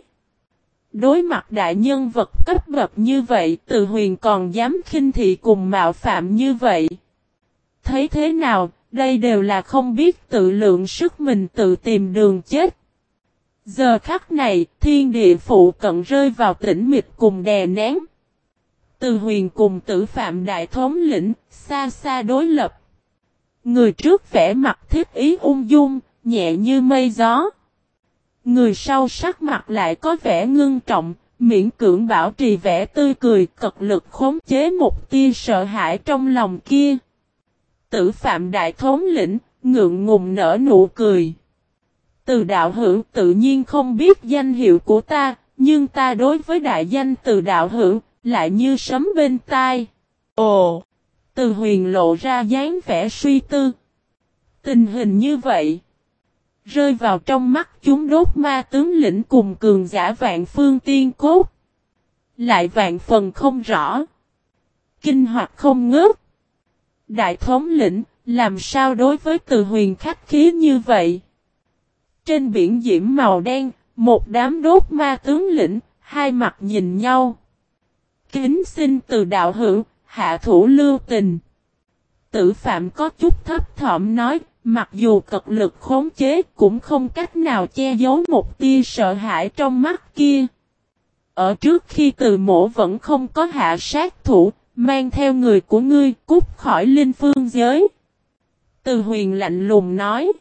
Đối mặt đại nhân vật cấp bậc như vậy, Từ Huyền còn dám khinh thị cùng mạo phạm như vậy. Thấy thế nào, đây đều là không biết tự lượng sức mình tự tìm đường chết. Giờ khắc này, thiên địa phụ cận rơi vào tĩnh mịch cùng đè nén. Từ Huyền cùng Tử Phạm đại thống lĩnh, xa xa đối lập. Người trước vẻ mặt thiết ý ung dung, nhẹ như mây gió. Người sau sắc mặt lại có vẻ ngưng trọng, miễn cưỡng bảo trì vẻ tươi cười, cật lực khống chế một tia sợ hãi trong lòng kia. Tử Phạm đại thống lĩnh, ngượng ngùng nở nụ cười. Từ đạo hữu tự nhiên không biết danh hiệu của ta, nhưng ta đối với đại danh Từ đạo hữu, lại như sấm bên tai. Ồ! Từ Huyền lộ ra dáng vẻ suy tư. Tình hình như vậy. Rơi vào trong mắt chúng đốt ma tướng lĩnh cùng cường giả vạn phương tiên cốt. Lại vạn phần không rõ. Kinh hoặc không ngớt. Đại thống lĩnh, làm sao đối với Từ Huyền khách khí như vậy? Trên biển diễm màu đen, một đám đốt ma tướng lĩnh, hai mặt nhìn nhau. Kính xin Từ đạo hữu, hạ thủ lưu tình. Tử Phạm có chút thấp thỏm nói, mặc dù cật lực khống chế cũng không cách nào che giấu một tia sợ hãi trong mắt kia. Ở trước khi Từ mổ vẫn không có hạ sát thủ, mang theo người của ngươi cút khỏi linh phương giới. Từ Huyền lạnh lùng nói.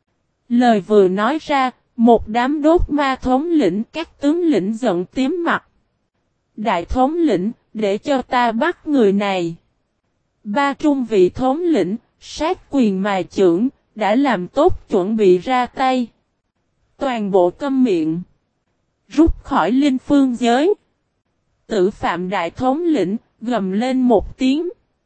Lời vừa nói ra, một đám đốt ma thống lĩnh các tướng lĩnh giận tím mặt. Đại thống lĩnh, để cho ta bắt người này. Ba trung vị thống lĩnh, sát quyền mài chưởng, đã làm tốt chuẩn bị ra tay. Toàn bộ câm miệng. rút khỏi linh phương giới. Tử phạm đại thống lĩnh, gầm lên một tiếng.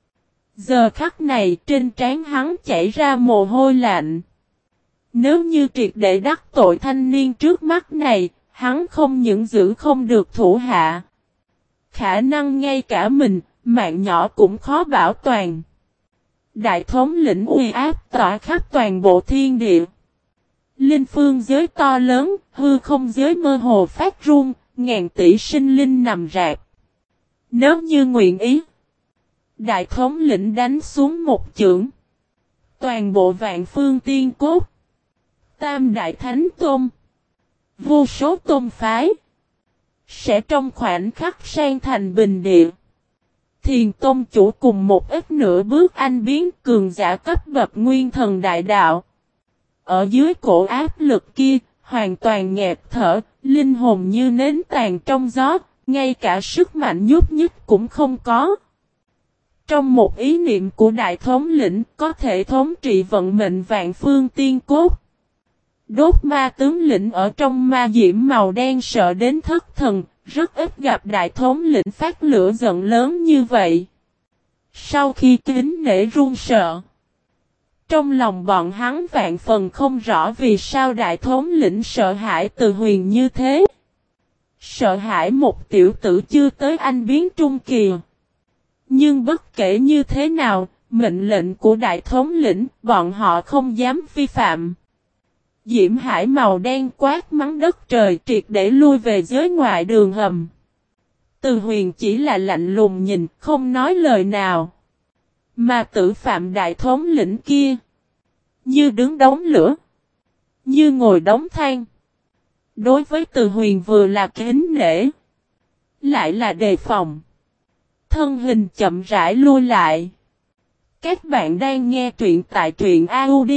Giờ khắc này trên trán hắn chảy ra mồ hôi lạnh. Nếu như triệt để đắc tội thanh niên trước mắt này, hắn không những giữ không được thủ hạ. Khả năng ngay cả mình, mạng nhỏ cũng khó bảo toàn. Đại thống lĩnh uy áp tỏa khắp toàn bộ thiên địa. Linh phương giới to lớn, hư không giới mơ hồ phát run, ngàn tỷ sinh linh nằm rạp. Nếu như nguyện ý, đại thống lĩnh đánh xuống một chưởng. Toàn bộ vạn phương tiên cốt, tam đại thánh tôn, vô số tôn phái, sẽ trong khoảnh khắc sang thành bình địa. Thiền tôn chủ cùng một ít nửa bước anh biến cường giả cấp bậc nguyên thần đại đạo. Ở dưới cổ áp lực kia, hoàn toàn nghẹt thở, linh hồn như nến tàn trong gió, ngay cả sức mạnh nhúc nhích cũng không có. Trong một ý niệm của đại thống lĩnh có thể thống trị vận mệnh vạn phương tiên cốt. Đốt ma tướng lĩnh ở trong ma diễm màu đen sợ đến thất thần, rất ít gặp đại thống lĩnh phát lửa giận lớn như vậy. Sau khi kính nể run sợ, trong lòng bọn hắn vạn phần không rõ vì sao đại thống lĩnh sợ hãi Từ Huyền như thế. Sợ hãi một tiểu tử chưa tới anh biến trung kỳ. Nhưng bất kể như thế nào, mệnh lệnh của đại thống lĩnh, bọn họ không dám vi phạm. Diễm hải màu đen quát mắng đất trời triệt để lui về giới ngoại đường hầm. Từ Huyền chỉ là lạnh lùng nhìn, không nói lời nào. Mà tử phạm đại thống lĩnh kia, như đứng đống lửa, như ngồi đống than. Đối với Từ Huyền vừa là kính nể, lại là đề phòng. Thân hình chậm rãi lui lại. Các bạn đang nghe truyện tại truyện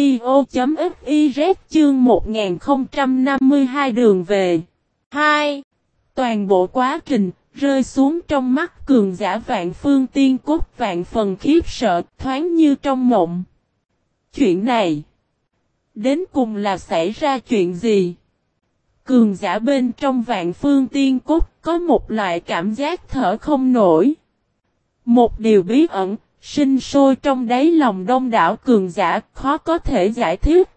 audio.fiz chương một nghìn không trăm năm mươi hai đường về. hai. Toàn bộ quá trình rơi xuống trong mắt cường giả vạn phương tiên cốt vạn phần khiếp sợ thoáng như trong mộng. Chuyện này đến cùng là xảy ra chuyện gì? Cường giả bên trong vạn phương tiên cốt có một loại cảm giác thở không nổi. Một điều bí ẩn sinh sôi trong đáy lòng đông đảo cường giả khó có thể giải thích.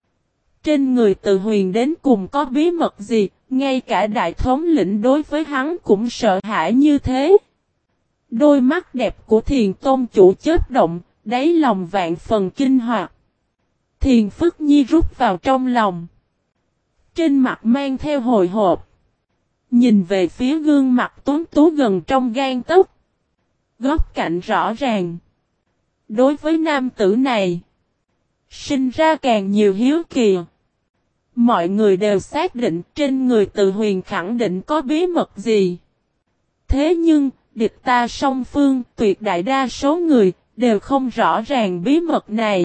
Trên người Từ Huyền đến cùng có bí mật gì, ngay cả đại thống lĩnh đối với hắn cũng sợ hãi như thế. Đôi mắt đẹp của Thiền tôn chủ chớp động, đáy lòng vạn phần kinh hoặc. Thiền Phức Nhi rút vào trong lòng. Trên mặt mang theo hồi hộp. Nhìn về phía gương mặt tuấn tú gần trong gan tấc. Góc cạnh rõ ràng. Đối với nam tử này, sinh ra càng nhiều hiếu kỳ. Mọi người đều xác định trên người Từ Huyền khẳng định có bí mật gì. Thế nhưng, địch ta song phương tuyệt đại đa số người đều không rõ ràng bí mật này.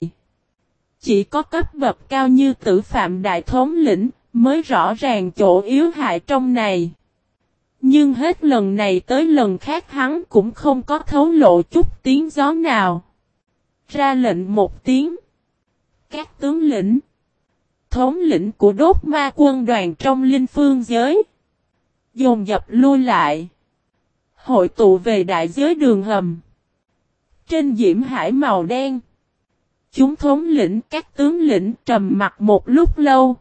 Chỉ có cấp bậc cao như Tử Phạm đại thống lĩnh mới rõ ràng chỗ yếu hại trong này. Nhưng hết lần này tới lần khác hắn cũng không có thấu lộ chút tiếng gió nào. Ra lệnh một tiếng. Các tướng lĩnh, thống lĩnh của đốt ma quân đoàn trong linh phương giới, dồn dập lui lại. Hội tụ về đại giới đường hầm. Trên diễm hải màu đen, chúng thống lĩnh các tướng lĩnh trầm mặt một lúc lâu.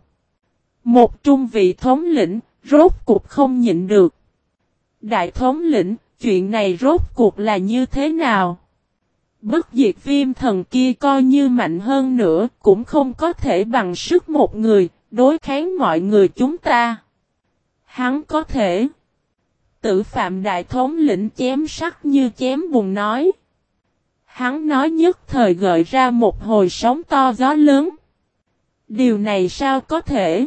Một trung vị thống lĩnh rốt cuộc không nhịn được. Đại thống lĩnh, chuyện này rốt cuộc là như thế nào? Bất diệt viêm thần kia coi như mạnh hơn nữa cũng không có thể bằng sức một người đối kháng mọi người chúng ta. Hắn có thể. Tử Phạm đại thống lĩnh chém sắc như chém bùn nói. Hắn nói nhất thời gợi ra một hồi sóng to gió lớn. Điều này sao có thể?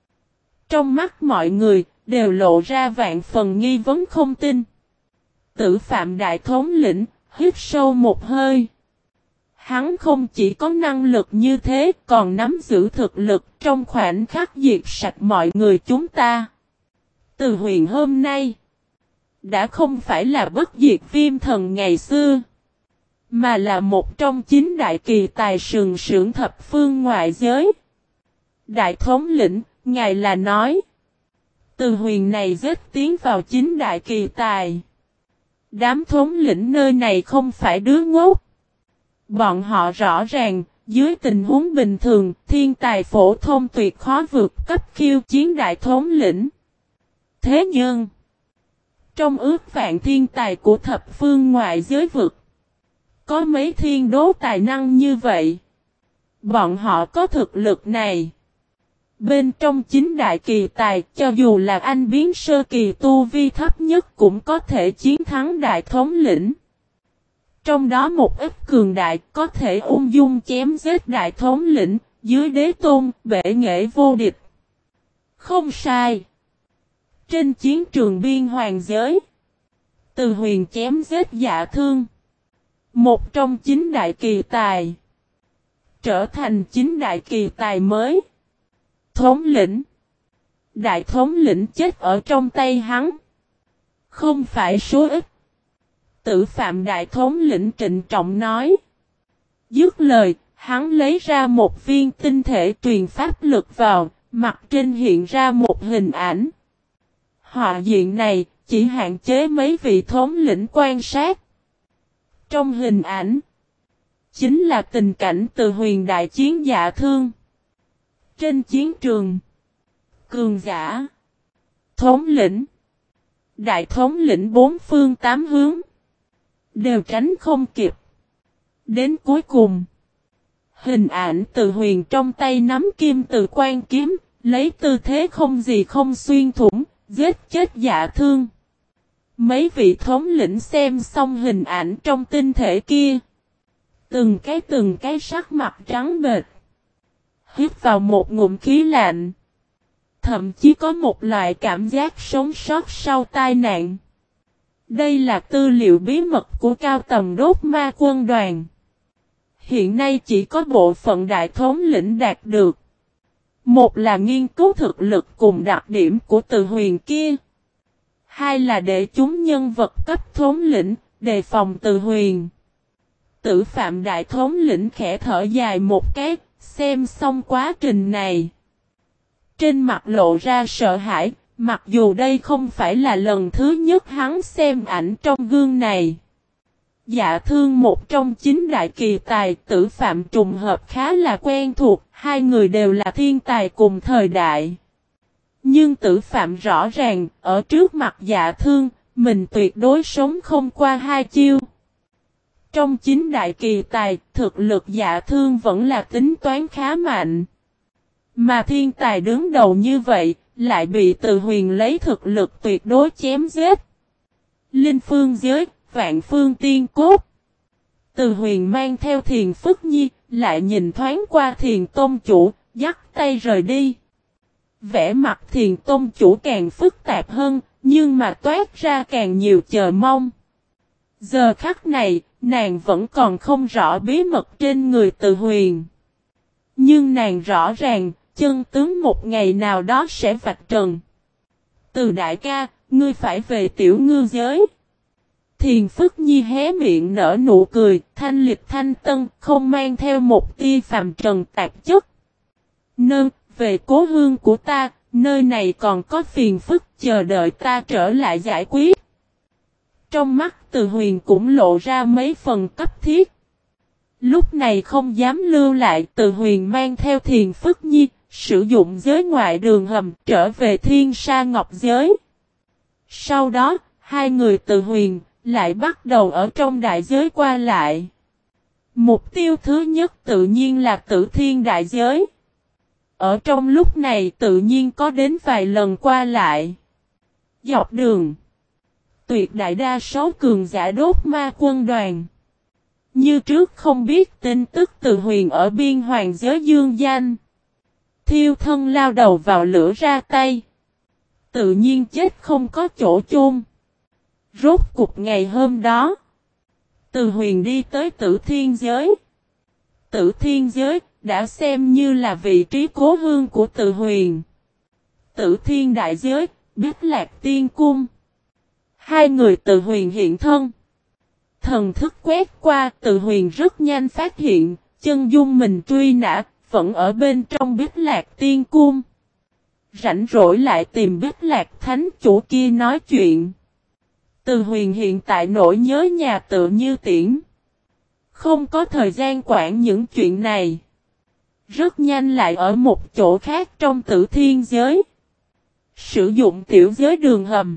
Trong mắt mọi người đều lộ ra vạn phần nghi vấn không tin. Tử Phạm đại thống lĩnh hít sâu một hơi. Hắn không chỉ có năng lực như thế còn nắm giữ thực lực trong khoảnh khắc diệt sạch mọi người chúng ta. Từ Huyền hôm nay đã không phải là bất diệt viêm thần ngày xưa, mà là một trong chín đại kỳ tài sừng sững thập phương ngoại giới. Đại thống lĩnh, ngài là nói. Từ huyền này giết tiến vào chính đại kỳ tài. Đám thống lĩnh nơi này không phải đứa ngốc. Bọn họ rõ ràng, dưới tình huống bình thường, thiên tài phổ thông tuyệt khó vượt cấp khiêu chiến đại thống lĩnh. Thế nhưng, trong ước vạn thiên tài của thập phương ngoại giới vực, có mấy thiên đố tài năng như vậy. Bọn họ có thực lực này. Bên trong chính đại kỳ tài, cho dù là anh biến sơ kỳ tu vi thấp nhất cũng có thể chiến thắng đại thống lĩnh. Trong đó một ít cường đại có thể ung dung chém giết đại thống lĩnh, dưới đế tôn, bệ nghệ vô địch. Không sai. Trên chiến trường biên hoàng giới, Từ huyền chém giết Dạ Thương, một trong chín đại kỳ tài, trở thành chín đại kỳ tài mới. Thống lĩnh. Đại thống lĩnh chết ở trong tay hắn. Không phải số ít. Tử phạm đại thống lĩnh trịnh trọng nói. Dứt lời, hắn lấy ra một viên tinh thể truyền pháp lực vào, mặt trên hiện ra một hình ảnh. Họa diện này chỉ hạn chế mấy vị thống lĩnh quan sát. Trong hình ảnh, chính là tình cảnh Từ huyền đại chiến Dạ Thương. Trên chiến trường, cường giả, thống lĩnh, đại thống lĩnh bốn phương tám hướng, đều tránh không kịp. Đến cuối cùng, hình ảnh Từ huyền trong tay nắm kim từ quan kiếm, lấy tư thế không gì không xuyên thủng, giết chết Dạ Thương. Mấy vị thống lĩnh xem xong hình ảnh trong tinh thể kia, từng cái từng cái sắc mặt trắng bệch, hít vào một ngụm khí lạnh. Thậm chí có một loại cảm giác sống sót sau tai nạn. Đây là tư liệu bí mật của cao tầng đốt ma quân đoàn. Hiện nay chỉ có bộ phận đại thống lĩnh đạt được. Một là nghiên cứu thực lực cùng đặc điểm của Từ huyền kia. Hai là để chúng nhân vật cấp thống lĩnh, đề phòng Từ huyền. Tử phạm đại thống lĩnh khẽ thở dài một cái, xem xong quá trình này. Trên mặt lộ ra sợ hãi, mặc dù đây không phải là lần thứ nhất hắn xem ảnh trong gương này. Dạ Thương một trong chín đại kỳ tài, Tử phạm trùng hợp khá là quen thuộc, hai người đều là thiên tài cùng thời đại. Nhưng Tử phạm rõ ràng, ở trước mặt Dạ Thương, mình tuyệt đối sống không qua hai chiêu. Trong chín đại kỳ tài, thực lực Dạ Thương vẫn là tính toán khá mạnh. Mà thiên tài đứng đầu như vậy, lại bị Từ huyền lấy thực lực tuyệt đối chém giết. Linh phương giới, vạn phương tiên cốt. Từ huyền mang theo Thiền Phức Nhi, lại nhìn thoáng qua Thiền Tôn Chủ, dắt tay rời đi. Vẻ mặt Thiền Tôn Chủ càng phức tạp hơn, nhưng mà toát ra càng nhiều chờ mong. Giờ khắc này, nàng vẫn còn không rõ bí mật trên người Từ huyền. Nhưng nàng rõ ràng, chân tướng một ngày nào đó sẽ vạch trần. Từ đại ca, ngươi phải về tiểu ngư giới. Thiền Phức Nhi hé miệng nở nụ cười, thanh lịch thanh tân, không mang theo một tia phàm trần tạp chất. Nâng, về cố hương của ta, nơi này còn có phiền phức chờ đợi ta trở lại giải quyết. Trong mắt Từ huyền cũng lộ ra mấy phần cấp thiết. Lúc này không dám lưu lại, Từ huyền mang theo Thiền Phức Nhi, sử dụng giới ngoại đường hầm trở về Thiên Sa Ngọc Giới. Sau đó, hai người Từ huyền lại bắt đầu ở trong đại giới qua lại. Mục tiêu thứ nhất tự nhiên là Tử Thiên đại giới. Ở trong lúc này tự nhiên có đến vài lần qua lại. Dọc đường, tuyệt đại đa số cường giả đốt ma quân đoàn. Như trước không biết tin tức Từ huyền ở biên hoàng giới dương danh. Thiêu thân lao đầu vào lửa ra tay. Tự nhiên chết không có chỗ chôn. Rốt cục ngày hôm đó, Từ huyền đi tới Tử Thiên giới. Tử Thiên giới đã xem như là vị trí cố hương của Từ huyền. Tử Thiên đại giới, Bích Lạc Tiên Cung. Hai người Từ huyền hiện thân. Thần thức quét qua, Từ huyền rất nhanh phát hiện, chân dung mình truy nã, vẫn ở bên trong Bích Lạc Tiên Cung. Rảnh rỗi lại tìm Bích Lạc Thánh chủ kia nói chuyện. Từ Huyền hiện tại nỗi nhớ nhà tựa như tiễn. Không có thời gian quản những chuyện này. Rất nhanh lại ở một chỗ khác trong Tử Thiên giới. Sử dụng tiểu giới đường hầm.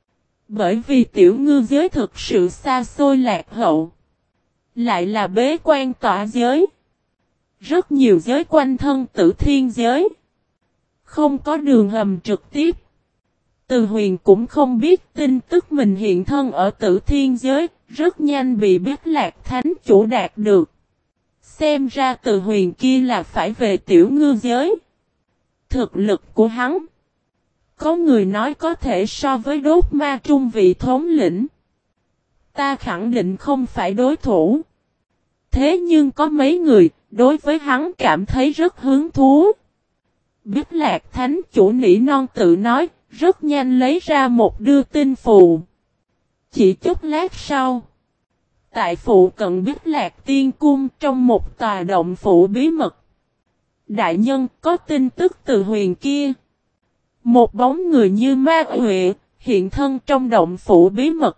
Bởi vì tiểu ngư giới thực sự xa xôi lạc hậu. Lại là bế quan tỏa giới. Rất nhiều giới quanh thân Tử Thiên giới. Không có đường hầm trực tiếp. Từ Huyền cũng không biết tin tức mình hiện thân ở Tử Thiên giới. Rất nhanh bị Bích Lạc Thánh chủ đạt được. Xem ra Từ Huyền kia là phải về tiểu ngư giới. Thực lực của hắn. Có người nói có thể so với đốt ma trung vị thống lĩnh. Ta khẳng định không phải đối thủ. Thế nhưng có mấy người đối với hắn cảm thấy rất hứng thú. Bích Lạc Thánh chủ nỉ non tự nói, rất nhanh lấy ra một đưa tin phù. Chỉ chút lát sau. Tại phụ cận Bích Lạc Tiên Cung trong một tòa động phủ bí mật. Đại nhân có tin tức từ Huyền kia. Một bóng người như ma huệ hiện thân trong động phủ bí mật.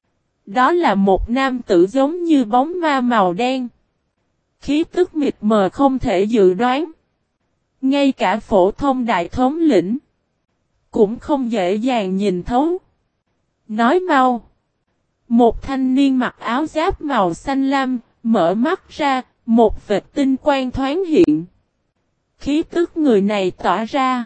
Đó là một nam tử giống như bóng ma màu đen. Khí tức mịt mờ không thể dự đoán. Ngay cả phổ thông đại thống lĩnh cũng không dễ dàng nhìn thấu. Nói mau. Một thanh niên mặc áo giáp màu xanh lam, mở mắt ra, một vệt tinh quang thoáng hiện. Khí tức người này tỏa ra.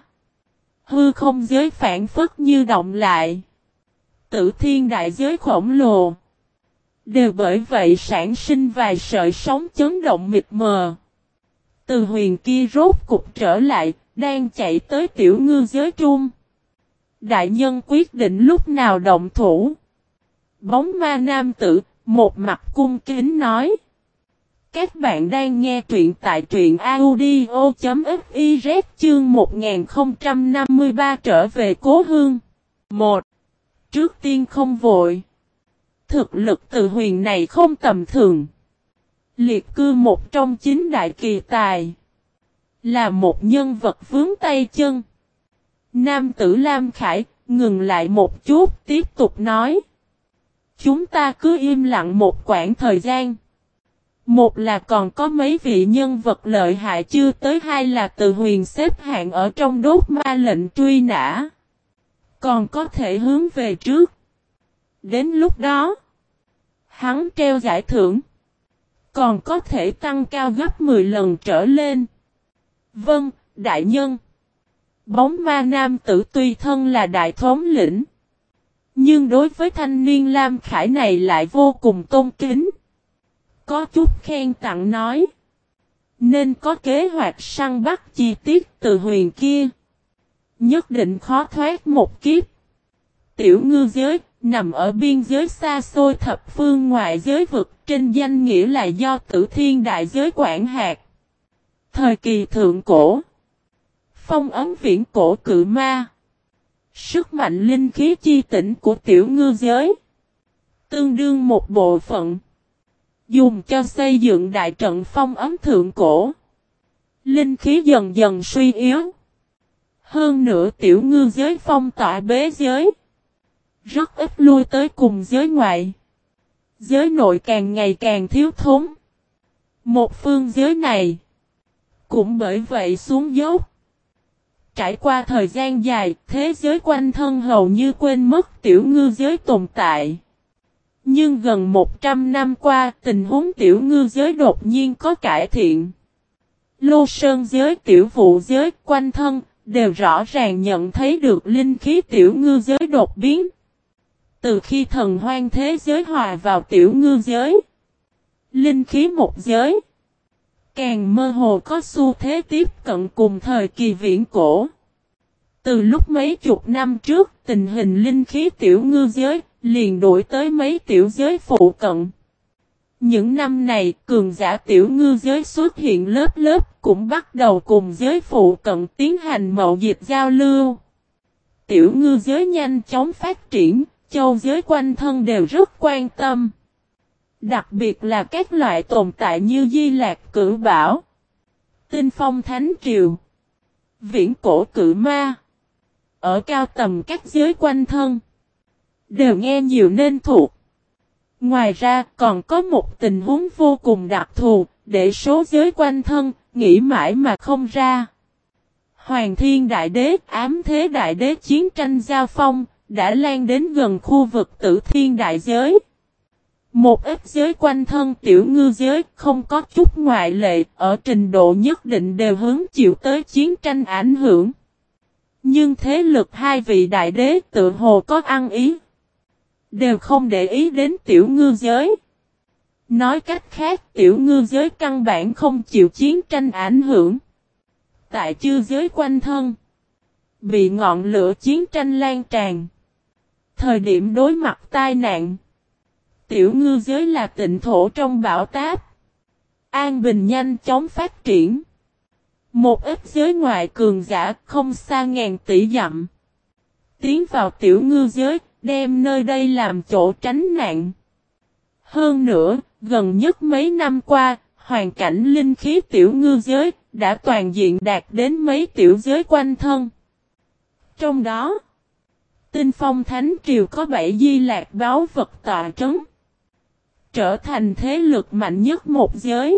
Hư không giới phản phất như động lại. Tử thiên đại giới khổng lồ. Đều bởi vậy sản sinh vài sợi sóng chấn động mịt mờ. Từ Huyền kia rốt cục trở lại, đang chạy tới tiểu ngư giới trung. Đại nhân quyết định lúc nào động thủ. Bóng ma nam tử, một mặt cung kính nói. Các bạn đang nghe truyện tại truyện audio.fiz chương một nghìn không trăm năm mươi ba trở về cố hương. một. Trước tiên không vội. Thực lực Từ Huyền này không tầm thường. Liệt cư một trong chín đại kỳ tài. Là một nhân vật vướng tay chân. Nam tử Lam Khải ngừng lại một chút tiếp tục nói. Chúng ta cứ im lặng một quãng thời gian. Một là còn có mấy vị nhân vật lợi hại chưa tới, hai là Từ Huyền xếp hạng ở trong đốt ma lệnh truy nã. Còn có thể hướng về trước. Đến lúc đó, hắn treo giải thưởng. Còn có thể tăng cao gấp mười lần trở lên. Vâng, đại nhân. Bóng ma nam tử tuy thân là đại thống lĩnh. Nhưng đối với thanh niên Lam Khải này lại vô cùng tôn kính. Có chút khen tặng nói. Nên có kế hoạch săn bắt chi tiết Từ Huyền kia. Nhất định khó thoát một kiếp. Tiểu ngư giới, nằm ở biên giới xa xôi thập phương ngoại giới vực, trên danh nghĩa là do Tử Thiên đại giới quản hạt. Thời kỳ thượng cổ. Phong ấn viễn cổ cự ma. Sức mạnh linh khí chi tỉnh của tiểu ngư giới. Tương đương một bộ phận. Dùng cho xây dựng đại trận phong ấn thượng cổ. Linh khí dần dần suy yếu. Hơn nữa tiểu ngư giới phong tỏa bế giới. Rất ít lui tới cùng giới ngoại. Giới nội càng ngày càng thiếu thốn. Một phương giới này. Cũng bởi vậy xuống dốc. Trải qua thời gian dài, thế giới quanh thân hầu như quên mất tiểu ngư giới tồn tại. Nhưng gần một trăm năm qua, tình huống tiểu ngư giới đột nhiên có cải thiện. Lô sơn giới, tiểu vụ giới, quanh thân, đều rõ ràng nhận thấy được linh khí tiểu ngư giới đột biến. Từ khi thần hoang thế giới hòa vào tiểu ngư giới, linh khí một giới, càng mơ hồ có xu thế tiếp cận cùng thời kỳ viễn cổ. Từ lúc mấy chục năm trước, tình hình linh khí tiểu ngư giới liền đuổi tới mấy tiểu giới phụ cận. Những năm này, cường giả tiểu ngư giới xuất hiện lớp lớp, cũng bắt đầu cùng giới phụ cận tiến hành mậu dịch giao lưu. Tiểu ngư giới nhanh chóng phát triển, châu giới quanh thân đều rất quan tâm. Đặc biệt là các loại tồn tại như Di Lạc Cửu Bảo, Tinh Phong Thánh Triều, Viễn Cổ Cự Ma, ở cao tầm các giới quanh thân. Đều nghe nhiều nên thuộc. Ngoài ra còn có một tình huống vô cùng đặc thù, để số giới quanh thân, nghĩ mãi mà không ra. Hoàng Thiên Đại Đế, Ám Thế Đại Đế chiến tranh giao phong, đã lan đến gần khu vực Tử Thiên Đại Giới. Một ít giới quanh thân tiểu ngư giới không có chút ngoại lệ, ở trình độ nhất định đều hứng chịu tới chiến tranh ảnh hưởng. Nhưng thế lực hai vị đại đế tự hồ có ăn ý, đều không để ý đến tiểu ngư giới. Nói cách khác, tiểu ngư giới căn bản không chịu chiến tranh ảnh hưởng. Tại chư giới quanh thân, bị ngọn lửa chiến tranh lan tràn. Thời điểm đối mặt tai nạn, tiểu ngư giới là tịnh thổ trong bão táp. An bình nhanh chóng phát triển. Một ít giới ngoại cường giả không xa ngàn tỷ dặm, tiến vào tiểu ngư giới, đem nơi đây làm chỗ tránh nạn. Hơn nữa, gần nhất mấy năm qua, hoàn cảnh linh khí tiểu ngư giới đã toàn diện đạt đến mấy tiểu giới quanh thân. Trong đó, Tinh Phong Thánh Triều có bảy di lạc báu vật tọa trấn, trở thành thế lực mạnh nhất một giới.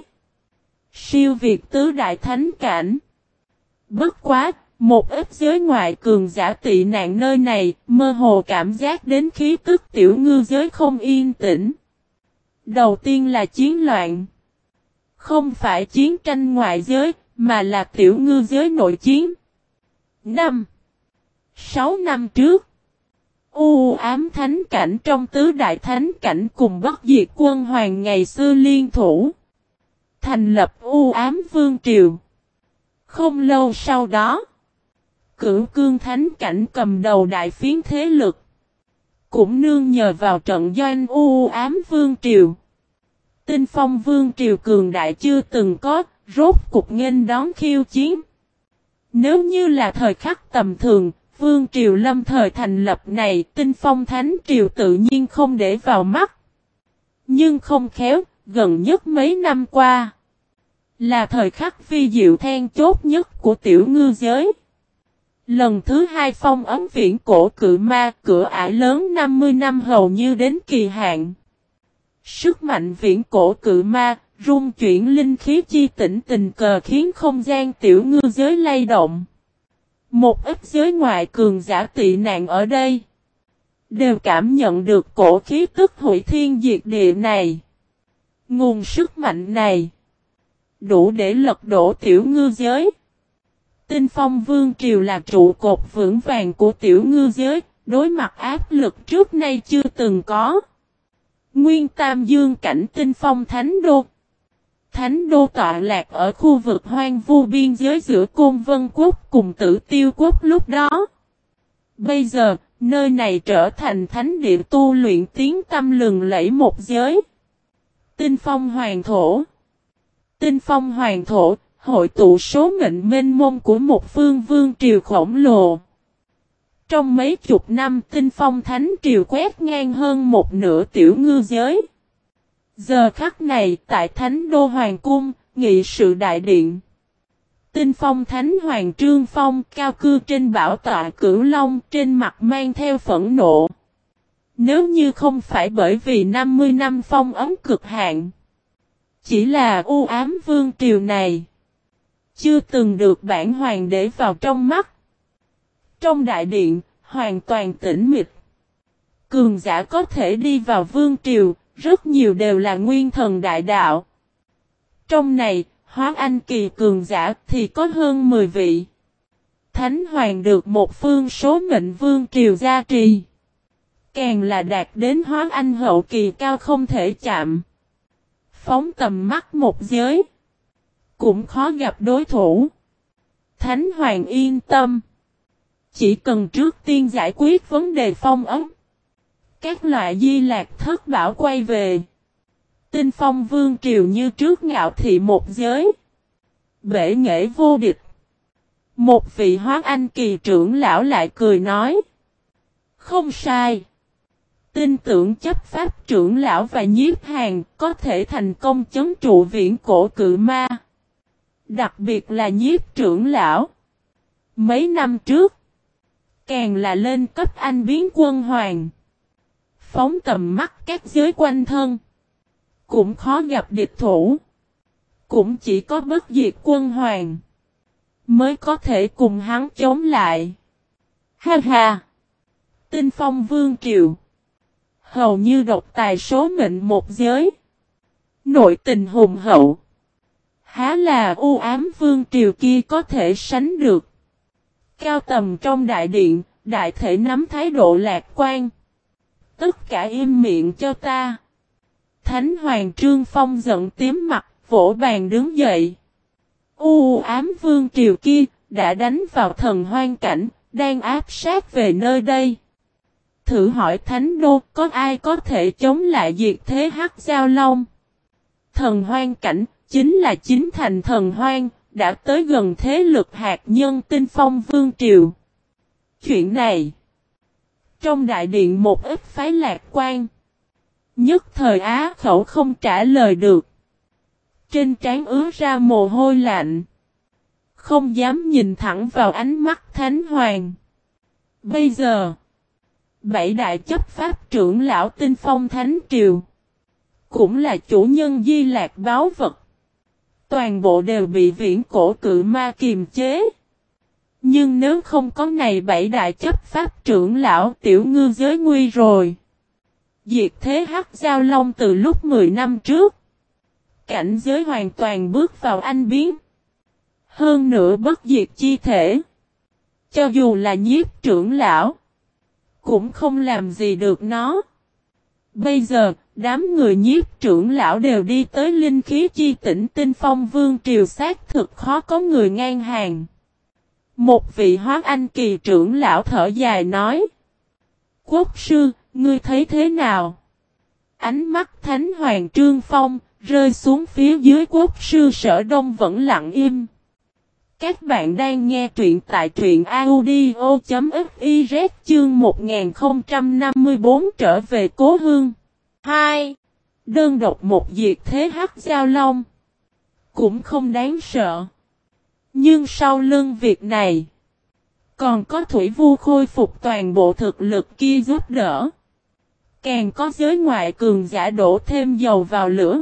Siêu việt tứ đại thánh cảnh. Bất quá, một ít giới ngoại cường giả tị nạn nơi này, mơ hồ cảm giác đến khí tức tiểu ngư giới không yên tĩnh. Đầu tiên là chiến loạn. Không phải chiến tranh ngoại giới, mà là tiểu ngư giới nội chiến. Năm Sáu năm trước, U ám thánh cảnh trong tứ đại thánh cảnh cùng bất diệt quân hoàng ngày xưa liên thủ, thành lập U ám vương triều. Không lâu sau đó, Cửu Cương thánh cảnh cầm đầu đại phiến thế lực, cũng nương nhờ vào trận doanh U ám vương triều. Tinh Phong vương triều cường đại chưa từng có, rốt cục nghênh đón khiêu chiến. Nếu như là thời khắc tầm thường, vương triều lâm thời thành lập này, Tinh Phong thánh triều tự nhiên không để vào mắt. Nhưng không khéo, gần nhất mấy năm qua, là thời khắc vi diệu then chốt nhất của tiểu ngư giới. Lần thứ hai phong ấn viễn cổ cự ma, cửa ải lớn năm mươi năm hầu như đến kỳ hạn. Sức mạnh viễn cổ cự ma, rung chuyển linh khí chi tỉnh tình cờ khiến không gian tiểu ngư giới lay động. Một ít giới ngoại cường giả tị nạn ở đây, đều cảm nhận được cổ khí tức hủy thiên diệt địa này. Nguồn sức mạnh này, đủ để lật đổ tiểu ngư giới. Tinh Phong vương triều là trụ cột vững vàng của tiểu ngư giới, đối mặt áp lực trước nay chưa từng có. Nguyên Tam Dương cảnh Tinh Phong Thánh Đô. Thánh Đô tọa lạc ở khu vực hoang vu biên giới giữa Côn Vân Quốc cùng Tử Tiêu Quốc lúc đó. Bây giờ, nơi này trở thành thánh địa tu luyện tiếng tâm lừng lẫy một giới. Tinh Phong Hoàng Thổ. Tinh Phong Hoàng Thổ, hội tụ số mệnh mênh mông của một phương vương triều khổng lồ. Trong mấy chục năm Tinh Phong Thánh Triều quét ngang hơn một nửa tiểu ngư giới. Giờ khắc này tại Thánh Đô Hoàng Cung, nghị sự đại điện. Tinh Phong Thánh Hoàng Trương Phong cao cư trên bảo tọa Cửu Long, trên mặt mang theo phẫn nộ. Nếu như không phải bởi vì năm mươi năm phong ấm cực hạn, chỉ là u ám vương triều này, chưa từng được bản hoàng để vào trong mắt. Trong đại điện, hoàn toàn tĩnh mịch. Cường giả có thể đi vào vương triều, rất nhiều đều là nguyên thần đại đạo. Trong này, hóa anh kỳ cường giả thì có hơn mười vị. Thánh hoàng được một phương số mệnh vương triều gia trì. Càng là đạt đến hóa anh hậu kỳ cao không thể chạm. Phóng tầm mắt một giới, cũng khó gặp đối thủ. Thánh hoàng yên tâm. Chỉ cần trước tiên giải quyết vấn đề phong ấm, các loại di lạc thất bảo quay về, Tinh Phong vương triều như trước ngạo thị một giới, bể nghệ vô địch. Một vị hóa anh kỳ trưởng lão lại cười nói: không sai. Tin tưởng chấp pháp trưởng lão và nhiếp hàng có thể thành công chấn trụ viễn cổ cự ma. Đặc biệt là nhiếp trưởng lão. Mấy năm trước, Càng là lên cấp anh biến quân hoàng. Phóng tầm mắt các giới quanh thân. Cũng khó gặp địch thủ. Cũng chỉ có bất diệt quân hoàng. Mới có thể cùng hắn chống lại. Ha ha. Tinh Phong Vương Triều. Hầu như độc tài số mệnh một giới. Nội tình hùng hậu. Há là u ám Vương Triều kia có thể sánh được. Cao tầm trong đại điện, đại thể nắm thái độ lạc quan. Tất cả im miệng cho ta. Thánh Hoàng Trương Phong giận tím mặt, vỗ bàn đứng dậy. U ám Vương Triều kia, đã đánh vào thần hoang cảnh, đang áp sát về nơi đây. Thử hỏi Thánh Đô, có ai có thể chống lại diệt thế hắc giao long? Thần hoang cảnh, chính là chính thành thần hoang, đã tới gần thế lực hạt nhân Tinh Phong Vương Triều. Chuyện này, trong đại điện một ít phái lạc quan. Nhất thời á khẩu không trả lời được. Trên trán ứa ra mồ hôi lạnh. Không dám nhìn thẳng vào ánh mắt Thánh Hoàng. Bây giờ, bảy đại chấp pháp trưởng lão Tinh Phong Thánh Triều, cũng là chủ nhân di lạc báo vật. Toàn bộ đều bị viễn cổ cự ma kiềm chế. Nhưng nếu không có này bảy đại chấp pháp trưởng lão, tiểu ngư giới nguy rồi. Diệt thế hắc giao long từ lúc mười năm trước. Cảnh giới hoàn toàn bước vào anh biến. Hơn nữa bất diệt chi thể. Cho dù là nhiếp trưởng lão, cũng không làm gì được nó. Bây giờ, đám người nhiếp trưởng lão đều đi tới linh khí chi tỉnh Tinh Phong Vương Triều, xác thực khó có người ngang hàng. Một vị hóa anh kỳ trưởng lão thở dài nói. Quốc sư, ngươi thấy thế nào? Ánh mắt Thánh Hoàng Trương Phong, rơi xuống phía dưới quốc sư Sở Đông vẫn lặng im. Các bạn đang nghe truyện tại truyện audio.fiz chương một nghìn không trăm năm mươi tư trở về cố hương. hai. Đơn độc một diệt thế hắc giao long. Cũng không đáng sợ. Nhưng sau lưng việc này, còn có Thủy Vu khôi phục toàn bộ thực lực kia giúp đỡ. Càng có giới ngoại cường giả đổ thêm dầu vào lửa.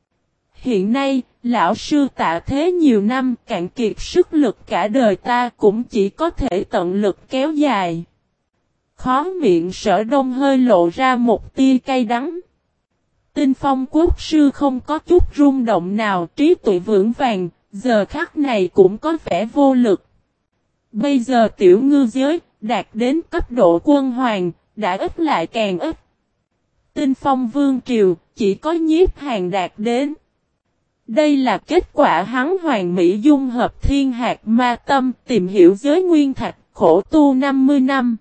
Hiện nay, lão sư tạ thế nhiều năm cạn kiệt sức lực cả đời ta cũng chỉ có thể tận lực kéo dài. Khó miệng Sở Đông hơi lộ ra một tia cay đắng. Tinh Phong quốc sư không có chút rung động nào, trí tuệ vững vàng, giờ khắc này cũng có vẻ vô lực. Bây giờ tiểu ngư giới, đạt đến cấp độ quân hoàng, đã ít lại càng ít. Tinh Phong Vương Triều, chỉ có nhiếp hàng đạt đến. Đây là kết quả hắn hoàn mỹ dung hợp thiên hạt ma tâm, tìm hiểu giới nguyên thạch, khổ tu năm mươi năm.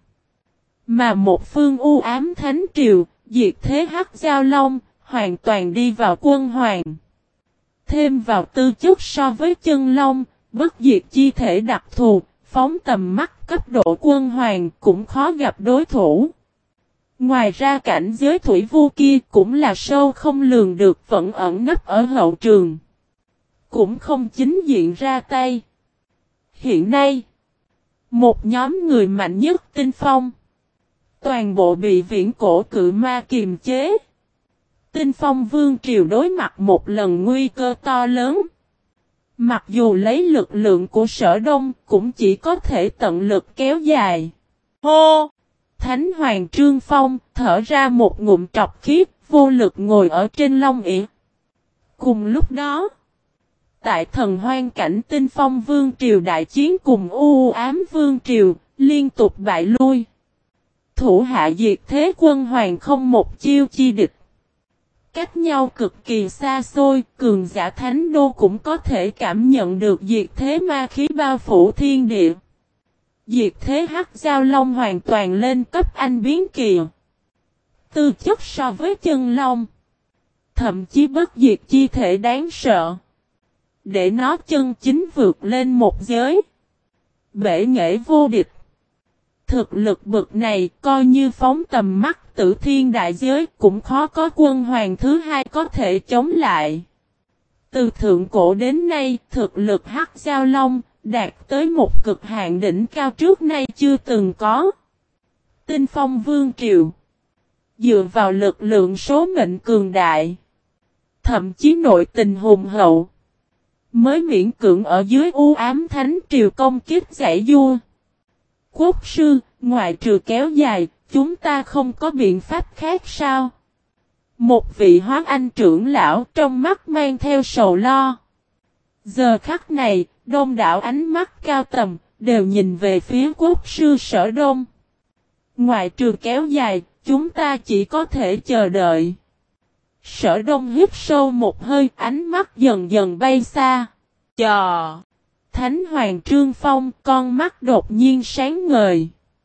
Mà một phương u ám Thánh Triều, diệt thế hắc giao long, hoàn toàn đi vào quân hoàng. Thêm vào tư chất so với chân long, bất diệt chi thể đặc thù, phóng tầm mắt cấp độ quân hoàng cũng khó gặp đối thủ. Ngoài ra cảnh giới Thủy Vu kia cũng là sâu không lường được, vẫn ẩn nấp ở hậu trường. Cũng không chính diện ra tay. Hiện nay, một nhóm người mạnh nhất Tinh Phong, toàn bộ bị viễn cổ cự ma kiềm chế. Tinh Phong Vương Triều đối mặt một lần nguy cơ to lớn. Mặc dù lấy lực lượng của Sở Đông cũng chỉ có thể tận lực kéo dài. Hô! Thánh Hoàng Trương Phong thở ra một ngụm trọc khí, vô lực ngồi ở trên long ỷ. Cùng lúc đó, tại thần hoang cảnh Tinh Phong Vương Triều đại chiến cùng u ám Vương Triều, liên tục bại lui. Thủ hạ diệt thế quân hoàng không một chiêu chi địch. Cách nhau cực kỳ xa xôi, cường giả Thánh Đô cũng có thể cảm nhận được diệt thế ma khí bao phủ thiên địa. Diệt thế hắc giao long hoàn toàn lên cấp anh biến kỳ. Tư chất so với chân long. Thậm chí bất diệt chi thể đáng sợ. Để nó chân chính vượt lên một giới. Bể nghệ vô địch. Thực lực bực này coi như phóng tầm mắt Tử Thiên đại giới cũng khó có quân hoàng thứ hai có thể chống lại. Từ thượng cổ đến nay thực lực hắc giao long đạt tới một cực hạn đỉnh cao trước nay chưa từng có. Tinh Phong Vương Triều dựa vào lực lượng số mệnh cường đại, thậm chí nội tình hùng hậu, mới miễn cưỡng ở dưới u ám thánh triều công kích giải vua. Quốc sư, ngoại trừ kéo dài, chúng ta không có biện pháp khác sao? Một vị hóa anh trưởng lão trong mắt mang theo sầu lo. Giờ khắc này, đông đảo ánh mắt cao tầm, đều nhìn về phía quốc sư Sở Đông. Ngoại trừ kéo dài, chúng ta chỉ có thể chờ đợi. Sở Đông hít sâu một hơi, ánh mắt dần dần bay xa. Chờ! Thánh Hoàng Trương Phong, con mắt đột nhiên sáng ngời.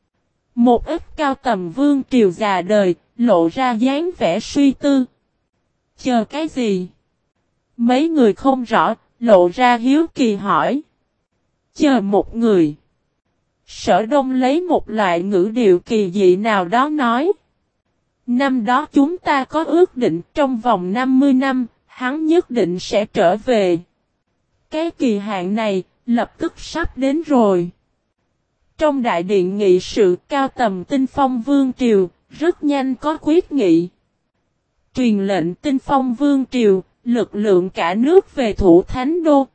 Một ít cao tầm vương triều già đời, lộ ra dáng vẻ suy tư. Chờ cái gì? Mấy người không rõ, lộ ra hiếu kỳ hỏi. Chờ một người. Sở Đông lấy một loại ngữ điệu kỳ dị nào đó nói. Năm đó chúng ta có ước định trong vòng năm mươi năm, hắn nhất định sẽ trở về. Cái kỳ hạn này, lập tức sắp đến rồi. Trong đại điện nghị sự cao tầm Tinh Phong Vương Triều, rất nhanh có quyết nghị. Truyền lệnh Tinh Phong Vương Triều, lực lượng cả nước về thủ Thánh Đô.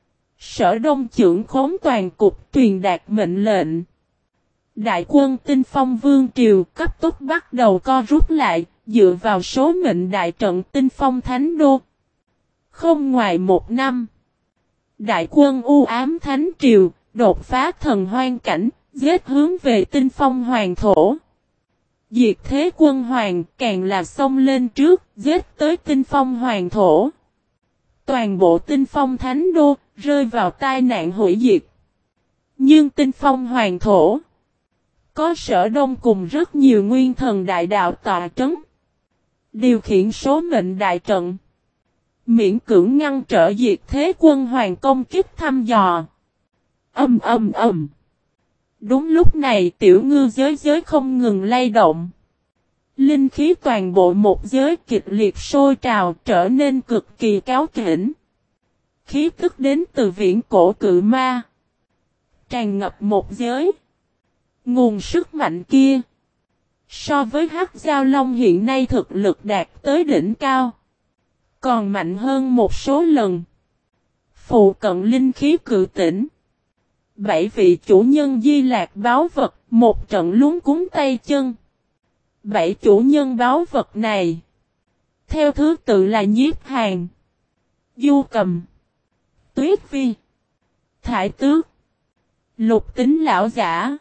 Sở Đông trưởng khống toàn cục truyền đạt mệnh lệnh. Đại quân Tinh Phong Vương Triều cấp tốc bắt đầu co rút lại, dựa vào số mệnh đại trận Tinh Phong Thánh Đô. Không ngoài một năm, đại quân u ám Thánh Triều, đột phá thần hoang cảnh, giết hướng về Tinh Phong Hoàng Thổ. Diệt thế quân hoàng càng là xông lên trước, giết tới Tinh Phong Hoàng Thổ. Toàn bộ Tinh Phong Thánh Đô, rơi vào tai nạn hủy diệt. Nhưng Tinh Phong Hoàng Thổ, có Sở Đông cùng rất nhiều nguyên thần đại đạo tọa trấn, điều khiển số mệnh đại trận, miễn cưỡng ngăn trở diệt thế quân hoàng công kích thăm dò. Âm âm âm. Đúng lúc này tiểu ngư giới giới không ngừng lay động. Linh khí toàn bộ một giới kịch liệt sôi trào trở nên cực kỳ cáu kỉnh. Khí tức đến từ viễn cổ cự ma, tràn ngập một giới. Nguồn sức mạnh kia, so với Hắc Giao Long hiện nay thực lực đạt tới đỉnh cao, còn mạnh hơn một số lần. Phụ cận linh khí cự tỉnh. Bảy vị chủ nhân di lạc báo vật, một trận luống cuống tay chân. Bảy chủ nhân báo vật này, theo thứ tự là Nhiếp Hàn, Du Cầm, Tuyết Vi, Thải Tước, Lục Tính Lão Giả,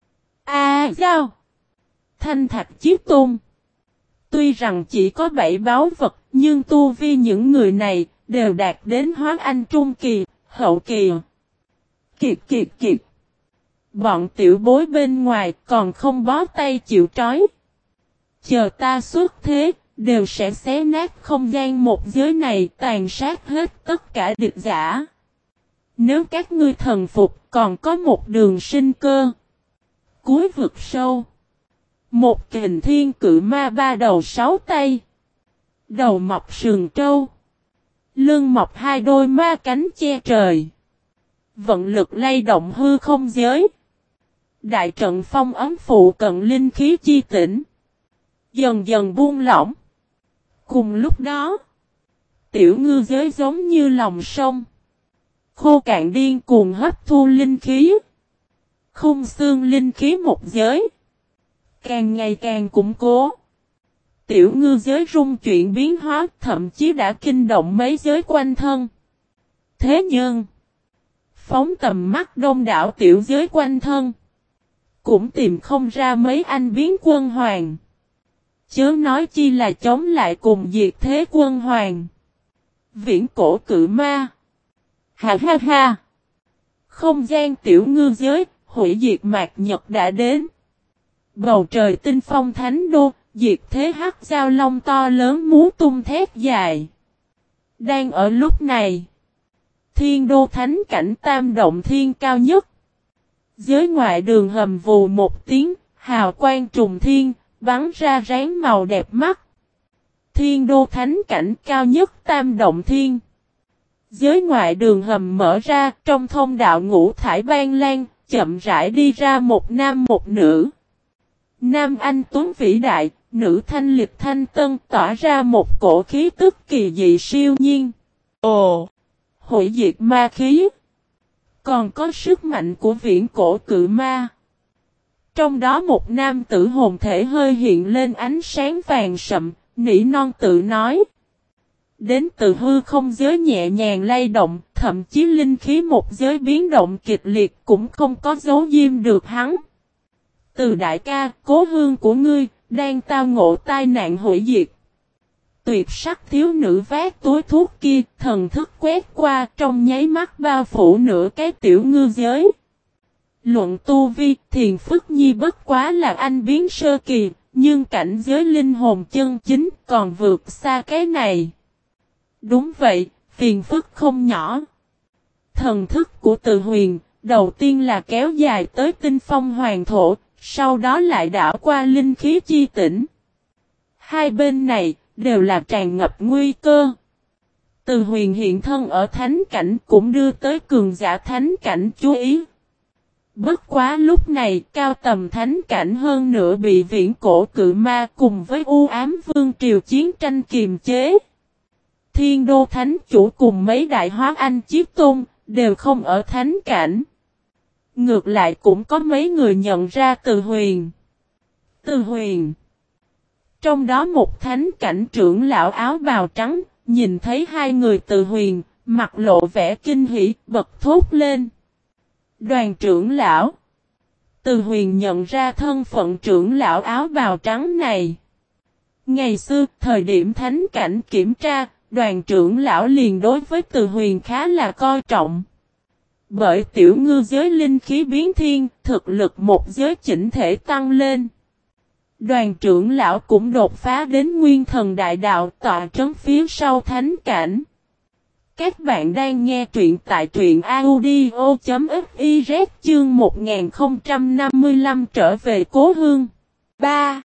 A Giao, Thanh Thạch Chiếc Tôn. Tuy rằng chỉ có bảy báo vật, nhưng tu vi những người này đều đạt đến hóa anh trung kỳ, hậu kỳ. Kiệt kiệt kiệt. Bọn tiểu bối bên ngoài còn không bó tay chịu trói. Chờ ta xuất thế, đều sẽ xé nát không gian một giới này, tàn sát hết tất cả địch giả. Nếu các ngươi thần phục, còn có một đường sinh cơ. Cuối vực sâu, một kình thiên cự ma ba đầu sáu tay, đầu mọc sừng trâu, lưng mọc hai đôi ma cánh che trời, vận lực lay động hư không giới. Đại trận phong ấm phụ cận linh khí chi tỉnh, dần dần buông lỏng. Cùng lúc đó, tiểu ngư giới giống như lòng sông, khô cạn điên cuồng hấp thu linh khí. Khung xương linh khí một giới, càng ngày càng củng cố. Tiểu ngư giới rung chuyển biến hóa, thậm chí đã kinh động mấy giới quanh thân. Thế nhưng, phóng tầm mắt đông đảo tiểu giới quanh thân, cũng tìm không ra mấy anh biến quân hoàng. Chớ nói chi là chống lại cùng diệt thế quân hoàng. Viễn cổ cự ma. Ha ha ha. Không gian tiểu ngư giới, hủy diệt mạt nhật đã đến. Bầu trời tinh phong thánh đô, diệt thế Hắc Giao Long to lớn múa tung thét dài. Đang ở lúc này, thiên đô thánh cảnh tam động thiên cao nhất. Giới ngoại đường hầm vù một tiếng, hào quang trùng thiên, bắn ra ráng màu đẹp mắt. Thiên đô thánh cảnh cao nhất tam động thiên. Giới ngoại đường hầm mở ra, trong thông đạo ngũ thải ban lan, chậm rãi đi ra một nam một nữ. Nam anh tuấn vĩ đại, nữ thanh lịch thanh tân tỏa ra một cổ khí tức kỳ dị siêu nhiên. Ồ! Hủy diệt ma khí. Còn có sức mạnh của viễn cổ cự ma. Trong đó một nam tử hồn thể hơi hiện lên ánh sáng vàng sậm, nỉ non tự nói. Đến từ hư không giới nhẹ nhàng lay động, thậm chí linh khí một giới biến động kịch liệt cũng không có dấu diêm được hắn. Từ đại ca, cố hương của ngươi, đang tao ngộ tai nạn hủy diệt. Tuyệt sắc thiếu nữ vác túi thuốc kia, thần thức quét qua trong nháy mắt bao phủ nửa cái tiểu ngư giới. Luận tu vi, Thiền Phức Nhi bất quá là anh biến sơ kỳ, nhưng cảnh giới linh hồn chân chính còn vượt xa cái này. Đúng vậy, phiền phức không nhỏ. Thần thức của Từ Huyền, đầu tiên là kéo dài tới tinh phong hoàng thổ, sau đó lại đảo qua linh khí chi tỉnh. Hai bên này, đều là tràn ngập nguy cơ. Từ Huyền hiện thân ở thánh cảnh cũng đưa tới cường giả thánh cảnh chú ý. Bất quá lúc này, cao tầm thánh cảnh hơn nữa bị viễn cổ cự ma cùng với u ám vương triều chiến tranh kiềm chế. Thiên đô thánh chủ cùng mấy đại hóa anh chiếc tôn, đều không ở thánh cảnh. Ngược lại cũng có mấy người nhận ra Từ Huyền. Từ Huyền. Trong đó một thánh cảnh trưởng lão áo bào trắng, nhìn thấy hai người Từ Huyền, mặt lộ vẻ kinh hỉ, bật thốt lên. Đoàn trưởng lão. Từ Huyền nhận ra thân phận trưởng lão áo bào trắng này. Ngày xưa, thời điểm thánh cảnh kiểm tra, đoàn trưởng lão liền đối với Từ Huyền khá là coi trọng. Bởi tiểu ngư giới linh khí biến thiên, thực lực một giới chỉnh thể tăng lên. Đoàn trưởng lão cũng đột phá đến nguyên thần đại đạo tọa trấn phía sau thánh cảnh. Các bạn đang nghe truyện tại truyện audio.fiz chương một nghìn không trăm năm mươi lăm trở về cố hương. ba.